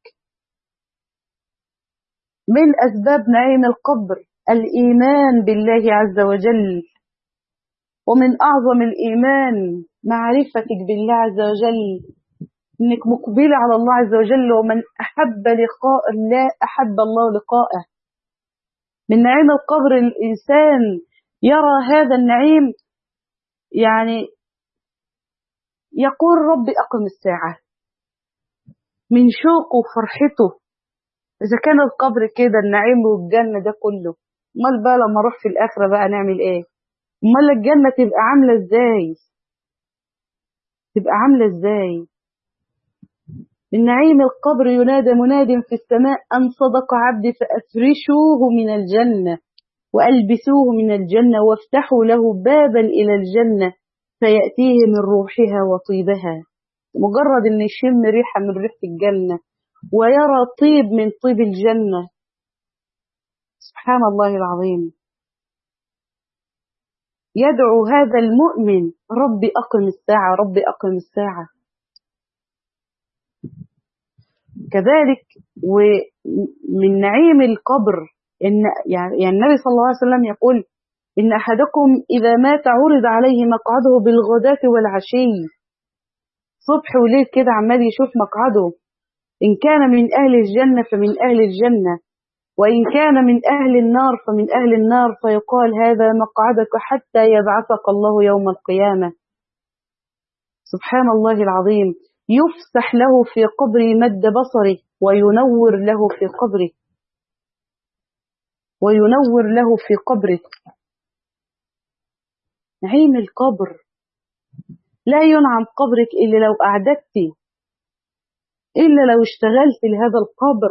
من أسباب نعيم القبر الإيمان بالله عز وجل، ومن أعظم الإيمان معرفتك بالله عز وجل، إنك مقبلة على الله عز وجل. ومن أحب لقاء الله أحب الله لقاءه. من نعيم القبر الإنسان يرى هذا النعيم، يعني يقول ربي أقم الساعة من شوقه وفرحته. إذا كان القبر كده النعيم والجنة ده كله، امال بقى لما اروح في الآخرة بقى نعمل ايه؟ امال الجنة تبقى عاملة ازاي؟ تبقى عاملة ازاي؟ من نعيم القبر ينادى مناد في السماء أن صدق عبدي فأفرشوه من الجنة وألبسوه من الجنة وافتحوا له بابا إلى الجنة فيأتيه من روحها وطيبها. مجرد أن يشم ريحة من ريحة الجنة ويرى طيب من طيب الجنة، سبحان الله العظيم. يدعو هذا المؤمن ربي أقم الساعة، ربي أقم الساعة. كذلك ومن نعيم القبر إن يعني النبي صلى الله عليه وسلم يقول إن أحدكم إذا مات عرض عليه مقعده بالغداة والعشي، صبح وليل كده عمال يشوف مقعده، إن كان من أهل الجنة فمن أهل الجنة، وإن كان من أهل النار فمن أهل النار، فيقال هذا مقعدك حتى يبعثك الله يوم القيامة. سبحان الله العظيم. يفسح له في قبره مد بصره وينور له في قبره، وينور له في قبره. نعيم القبر لا ينعم قبرك إلا لو أعددت، إلا لو اشتغلت لهذا القبر.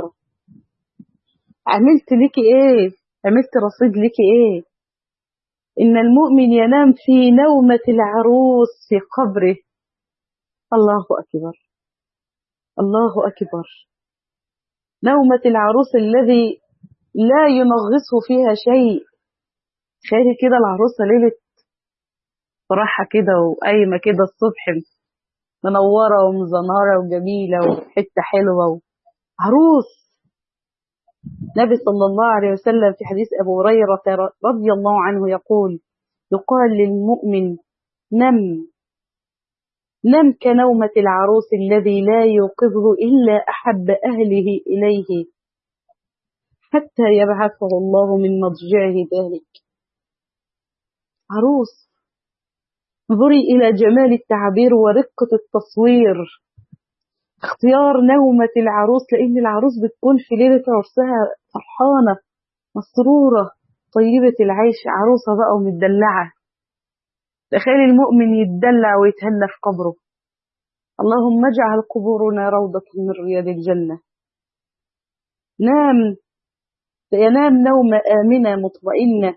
عملت لك إيه؟ عملت رصيد لك إيه؟ إن المؤمن ينام في نومة العروس في قبره. الله أكبر، الله أكبر. نومة العروس الذي لا ينغصه فيها شيء. تخيلي كده العروسة ليلة فرحة كده وقايمة كده الصبح منورة ومزنهرة وجميلة وحتة حلوة عروس. النبي صلى الله عليه وسلم في حديث أبو هريرة رضي الله عنه يقول: يقال للمؤمن نم نم كنومة العروس الذي لا يوقظه إلا أحب أهله إليه حتى يبعثه الله من مضجعه ذلك. عروس، انظري إلى جمال التعبير ورقة التصوير. اختيار نومة العروس، لأن العروس بتكون في ليلة عرسها فرحانة مسرورة طيبة العيش، عروسة بقى ومتدلعة. تخيل المؤمن يتدلع ويتهنى في قبره. اللهم اجعل قبورنا روضة من رياض الجنة. نام، ينام نومة آمنة مطمئنة.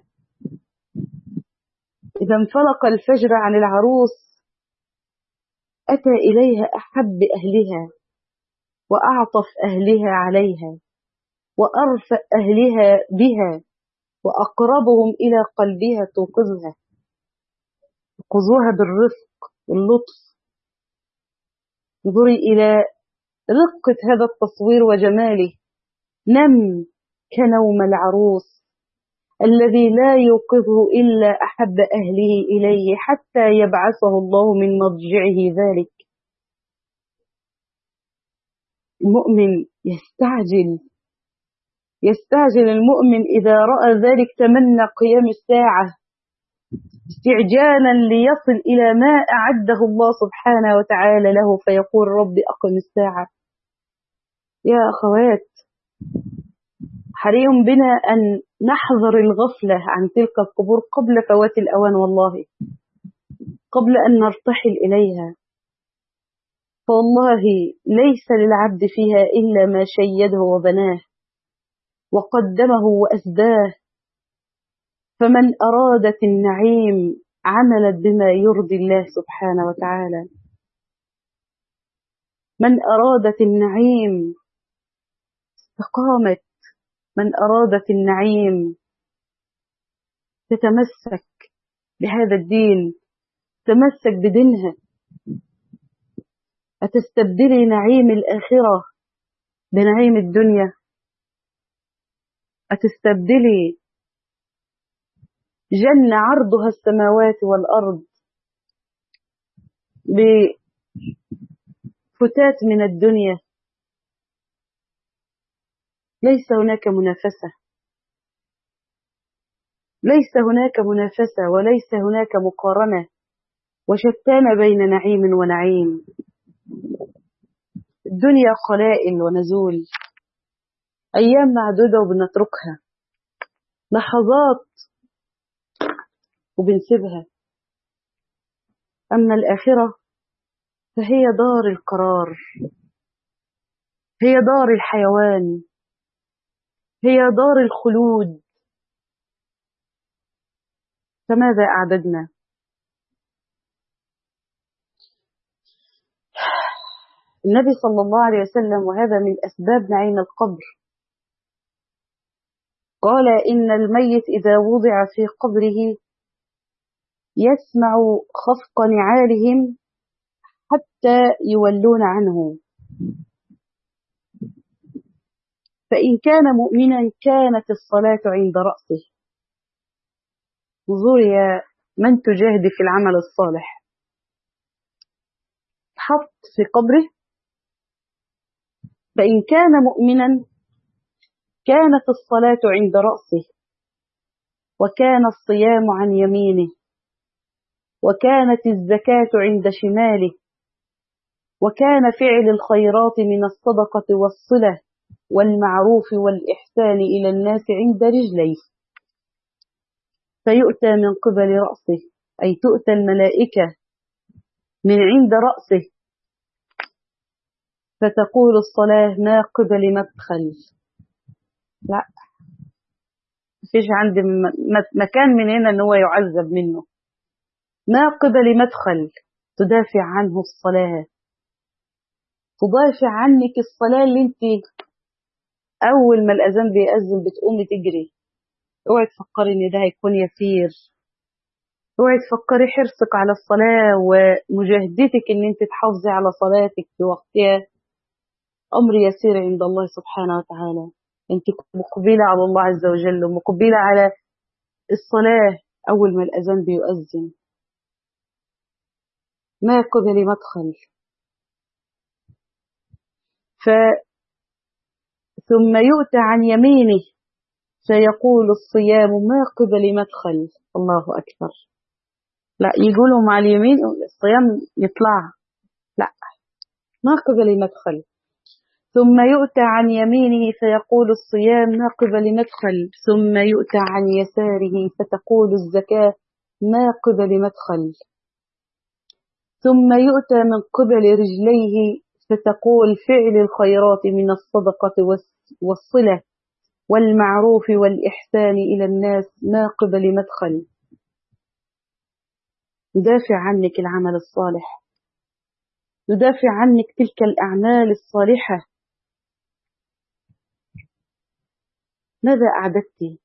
إذا انفلق الفجر عن العروس أتى إليها أحب أهلها وأعطف أهلها عليها وأرفأ أهلها بها وأقربهم إلى قلبها توقظها، يوقظوها بالرفق واللطف. انظري إلى رقة هذا التصوير وجماله. نم كنوم العروس الذي لا يوقظه إلا أحب أهله إليه حتى يبعثه الله من مضجعه ذلك. المؤمن يستعجل يستعجل المؤمن إذا رأى ذلك تمنى قيام الساعة استعجالا ليصل إلى ما أعده الله سبحانه وتعالى له، فيقول رب أقم الساعة. يا أخوات، حري بنا أن نحذر الغفلة عن تلك القبور قبل فوات الأوان، والله قبل أن نرتحل إليها، فوالله ليس للعبد فيها إلا ما شيده وبناه وقدمه وأسداه. فمن أرادت النعيم عملت بما يرضي الله سبحانه وتعالى. من أرادت النعيم استقامت. من أرادت النعيم تتمسك بهذا الدين، تمسك بدينها. أتستبدلي نعيم الآخرة بنعيم الدنيا؟ أتستبدلي جنة عرضها السماوات والأرض بفتات من الدنيا؟ ليس هناك منافسة، ليس هناك منافسة وليس هناك مقارنة، وشتان بين نعيم ونعيم. الدنيا خلائل ونزول، أيام معدودة وبنتركها، لحظات وبنسيبها. أما الآخرة فهي دار القرار، هي دار الحيوان، هي دار الخلود. فماذا أعددنا؟ النبي صلى الله عليه وسلم، وهذا من أسباب نعيم القبر، قال إن الميت إذا وضع في قبره يسمع خفق نعالهم حتى يولون عنه، فإن كان مؤمنا كانت الصلاة عند رأسه. انظري يا من تجاهد في العمل الصالح، حط في قبره، فإن كان مؤمنا كانت الصلاة عند رأسه، وكان الصيام عن يمينه، وكانت الزكاة عند شماله، وكان فعل الخيرات من الصدقة والصلة والمعروف والإحسان إلى الناس عند رجليه. فيؤتى من قبل رأسه، أي تؤتى الملائكة من عند رأسه، فتقول الصلاة ما قبل مدخل. لا، مفيش عندي مكان من هنا ان هو يعذب منه. ما قبل مدخل، تدافع عنه الصلاة، تدافع عنك الصلاة اللي انت اول ما الاذان بيأذن بتقومي تجري. اوعي تفكري ان ده هيكون يسير، اوعي تفكري حرصك على الصلاة ومجاهدتك ان انت تحافظي على صلاتك في وقتها امر يسير عند الله سبحانه وتعالى. انت مقبلة على الله عز وجل ومقبلة على الصلاة اول ما الاذان بيؤذن. ما قبل مدخل. ف ثم يؤتى عن يمينه فيقول الصيام ما قبل مدخل. الله أكبر. لا يقولوا مع اليمين الصيام يطلع، لا، ما قبل مدخل. ثم يؤتى عن يمينه فيقول الصيام ما قبل مدخل. ثم يؤتى عن يساره فتقول الزكاة ما قبل مدخل. ثم يؤتى من قبل رجليه فتقول فعل الخيرات من الصدقة والصلة والمعروف والإحسان إلى الناس ما قبل مدخل. يدافع عنك العمل الصالح، يدافع عنك تلك الأعمال الصالحة. ماذا أعددت؟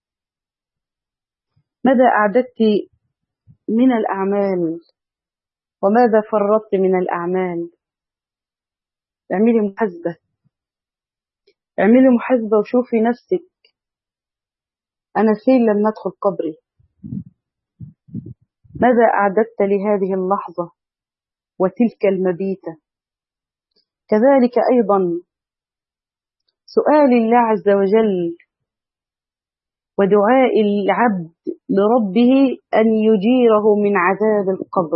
ماذا أعددت من الأعمال؟ وماذا فرطت من الأعمال؟ اعملي محاسبة، اعملي محاسبة وشوفي نفسك أنا فين لما أدخل قبري؟ ماذا أعددت لهذه اللحظة وتلك المبيتة؟ كذلك أيضا سؤال الله عز وجل ودعاء العبد لربه أن يجيره من عذاب القبر.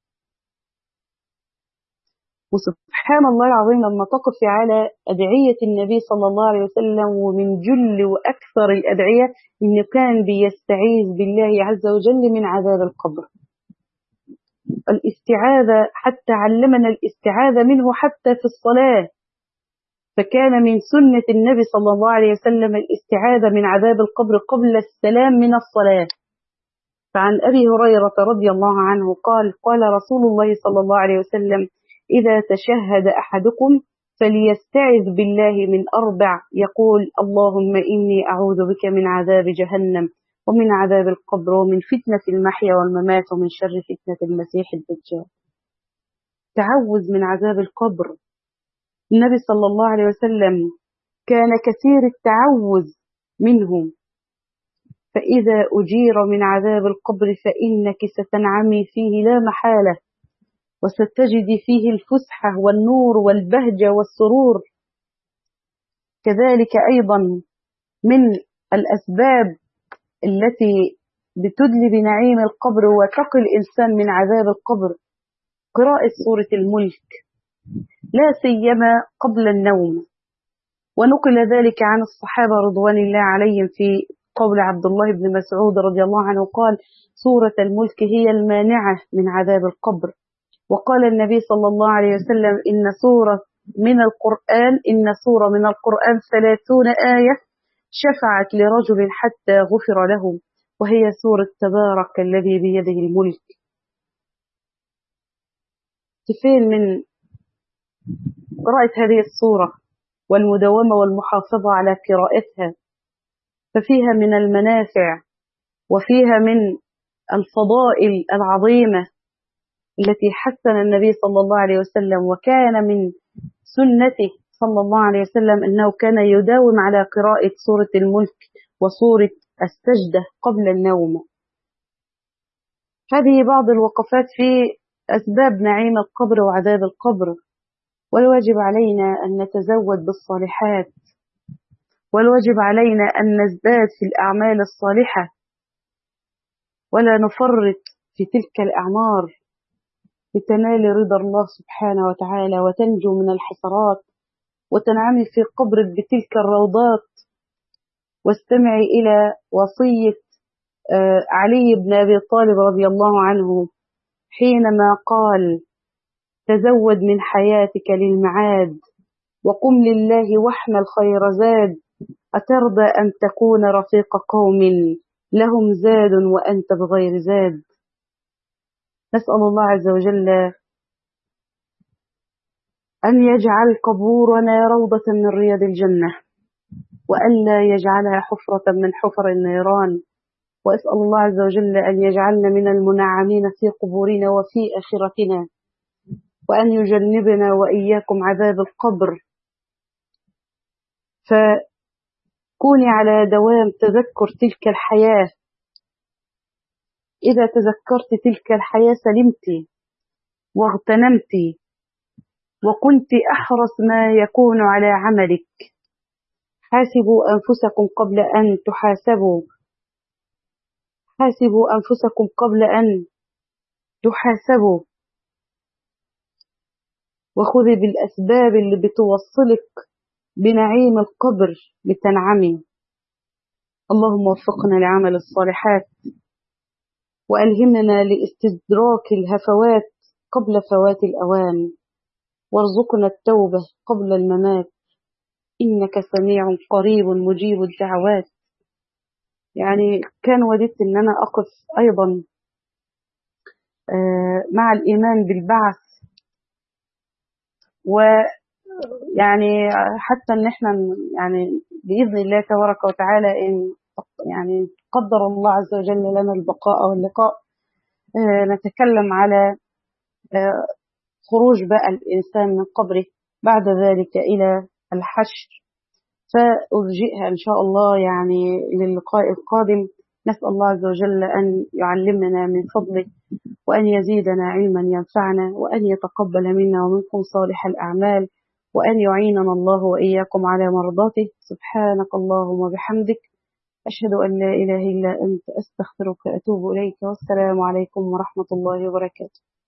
وسبحان الله العظيم لما تقف على أدعية النبي صلى الله عليه وسلم، ومن جل وأكثر الأدعية إنه كان بيستعيذ بالله عز وجل من عذاب القبر. الاستعاذة حتى علمنا الاستعاذة منه حتى في الصلاة، فكان من سنة النبي صلى الله عليه وسلم الاستعاذة من عذاب القبر قبل السلام من الصلاة. فعن أبي هريرة رضي الله عنه قال قال رسول الله صلى الله عليه وسلم: إذا تشهد أحدكم فليستعذ بالله من أربع، يقول: اللهم إني أعوذ بك من عذاب جهنم ومن عذاب القبر ومن فتنة المحيا والممات ومن شر فتنة المسيح الدجال. تعوذ من عذاب القبر. النبي صلى الله عليه وسلم كان كثير التعوذ منه. فإذا أجير من عذاب القبر فإنك ستنعمي فيه لا محالة، وستجدي فيه الفسحة والنور والبهجة والسرور. كذلك أيضا من الأسباب التي بتدلي بنعيم القبر وتقي الإنسان من عذاب القبر قراءة سورة الملك، لا سيما قبل النوم. ونقل ذلك عن الصحابة رضوان الله عليهم في قول عبد الله بن مسعود رضي الله عنه قال: سورة الملك هي المانعة من عذاب القبر. وقال النبي صلى الله عليه وسلم: إن سورة من القرآن إن سورة من القرآن ثلاثون آية شفعت لرجل حتى غفر له، وهي سورة تبارك الذي بيده الملك. كفين من قراءة هذه السورة والمداومة والمحافظة على قراءتها، ففيها من المنافع وفيها من الفضائل العظيمة التي حسن النبي صلى الله عليه وسلم. وكان من سنته صلى الله عليه وسلم أنه كان يداوم على قراءة سورة الملك وسورة السجدة قبل النوم. هذه بعض الوقفات في أسباب نعيم القبر وعذاب القبر. والواجب علينا أن نتزود بالصالحات، والواجب علينا أن نزداد في الأعمال الصالحة ولا نفرط في تلك الأعمار لتنال رضا الله سبحانه وتعالى وتنجو من الحسرات وتنعمي في قبرك بتلك الروضات. واستمعي إلى وصية علي بن أبي طالب رضي الله عنه حينما قال: تزود من حياتك للمعاد وقم لله واحمل خير زاد، أترضى أن تكون رفيق قوم لهم زاد وأنت بغير زاد. نسأل الله عز وجل أن يجعل قبورنا روضة من رياض الجنة، وأن لا يجعلها حفرة من حفر النيران. وأسأل الله عز وجل أن يجعلنا من المنعمين في قبورنا وفي آخرتنا، وأن يجنبنا وإياكم عذاب القبر. فكوني على دوام تذكر تلك الحياة. إذا تذكرت تلك الحياة سلمت واغتنمت وكنت أحرص ما يكون على عملك. حاسبوا أنفسكم قبل أن تحاسبوا، حاسبوا أنفسكم قبل أن تحاسبوا، وخذي بالأسباب اللي بتوصلك بنعيم القبر لتنعمي. اللهم وفقنا لعمل الصالحات، وألهمنا لاستدراك الهفوات قبل فوات الأوان، وارزقنا التوبة قبل الممات، إنك سميع قريب مجيب الدعوات. يعني كان وددت أن أنا أقف أيضا مع الإيمان بالبعث، ويعني حتى أن احنا يعني بإذن الله تبارك وتعالى إن يعني قدر الله عز وجل لنا البقاء واللقاء نتكلم على خروج بقى الإنسان من قبره بعد ذلك إلى الحشر. فأرجئها إن شاء الله يعني للقاء القادم. نسأل الله عز وجل أن يعلمنا من فضله، وأن يزيدنا علما ينفعنا، وأن يتقبل منا ومنكم صالح الأعمال، وأن يعيننا الله وإياكم على مرضاته. سبحانك اللهم وبحمدك، أشهد أن لا إله إلا أنت، أستغفرك وأتوب إليك، والسلام عليكم ورحمة الله وبركاته.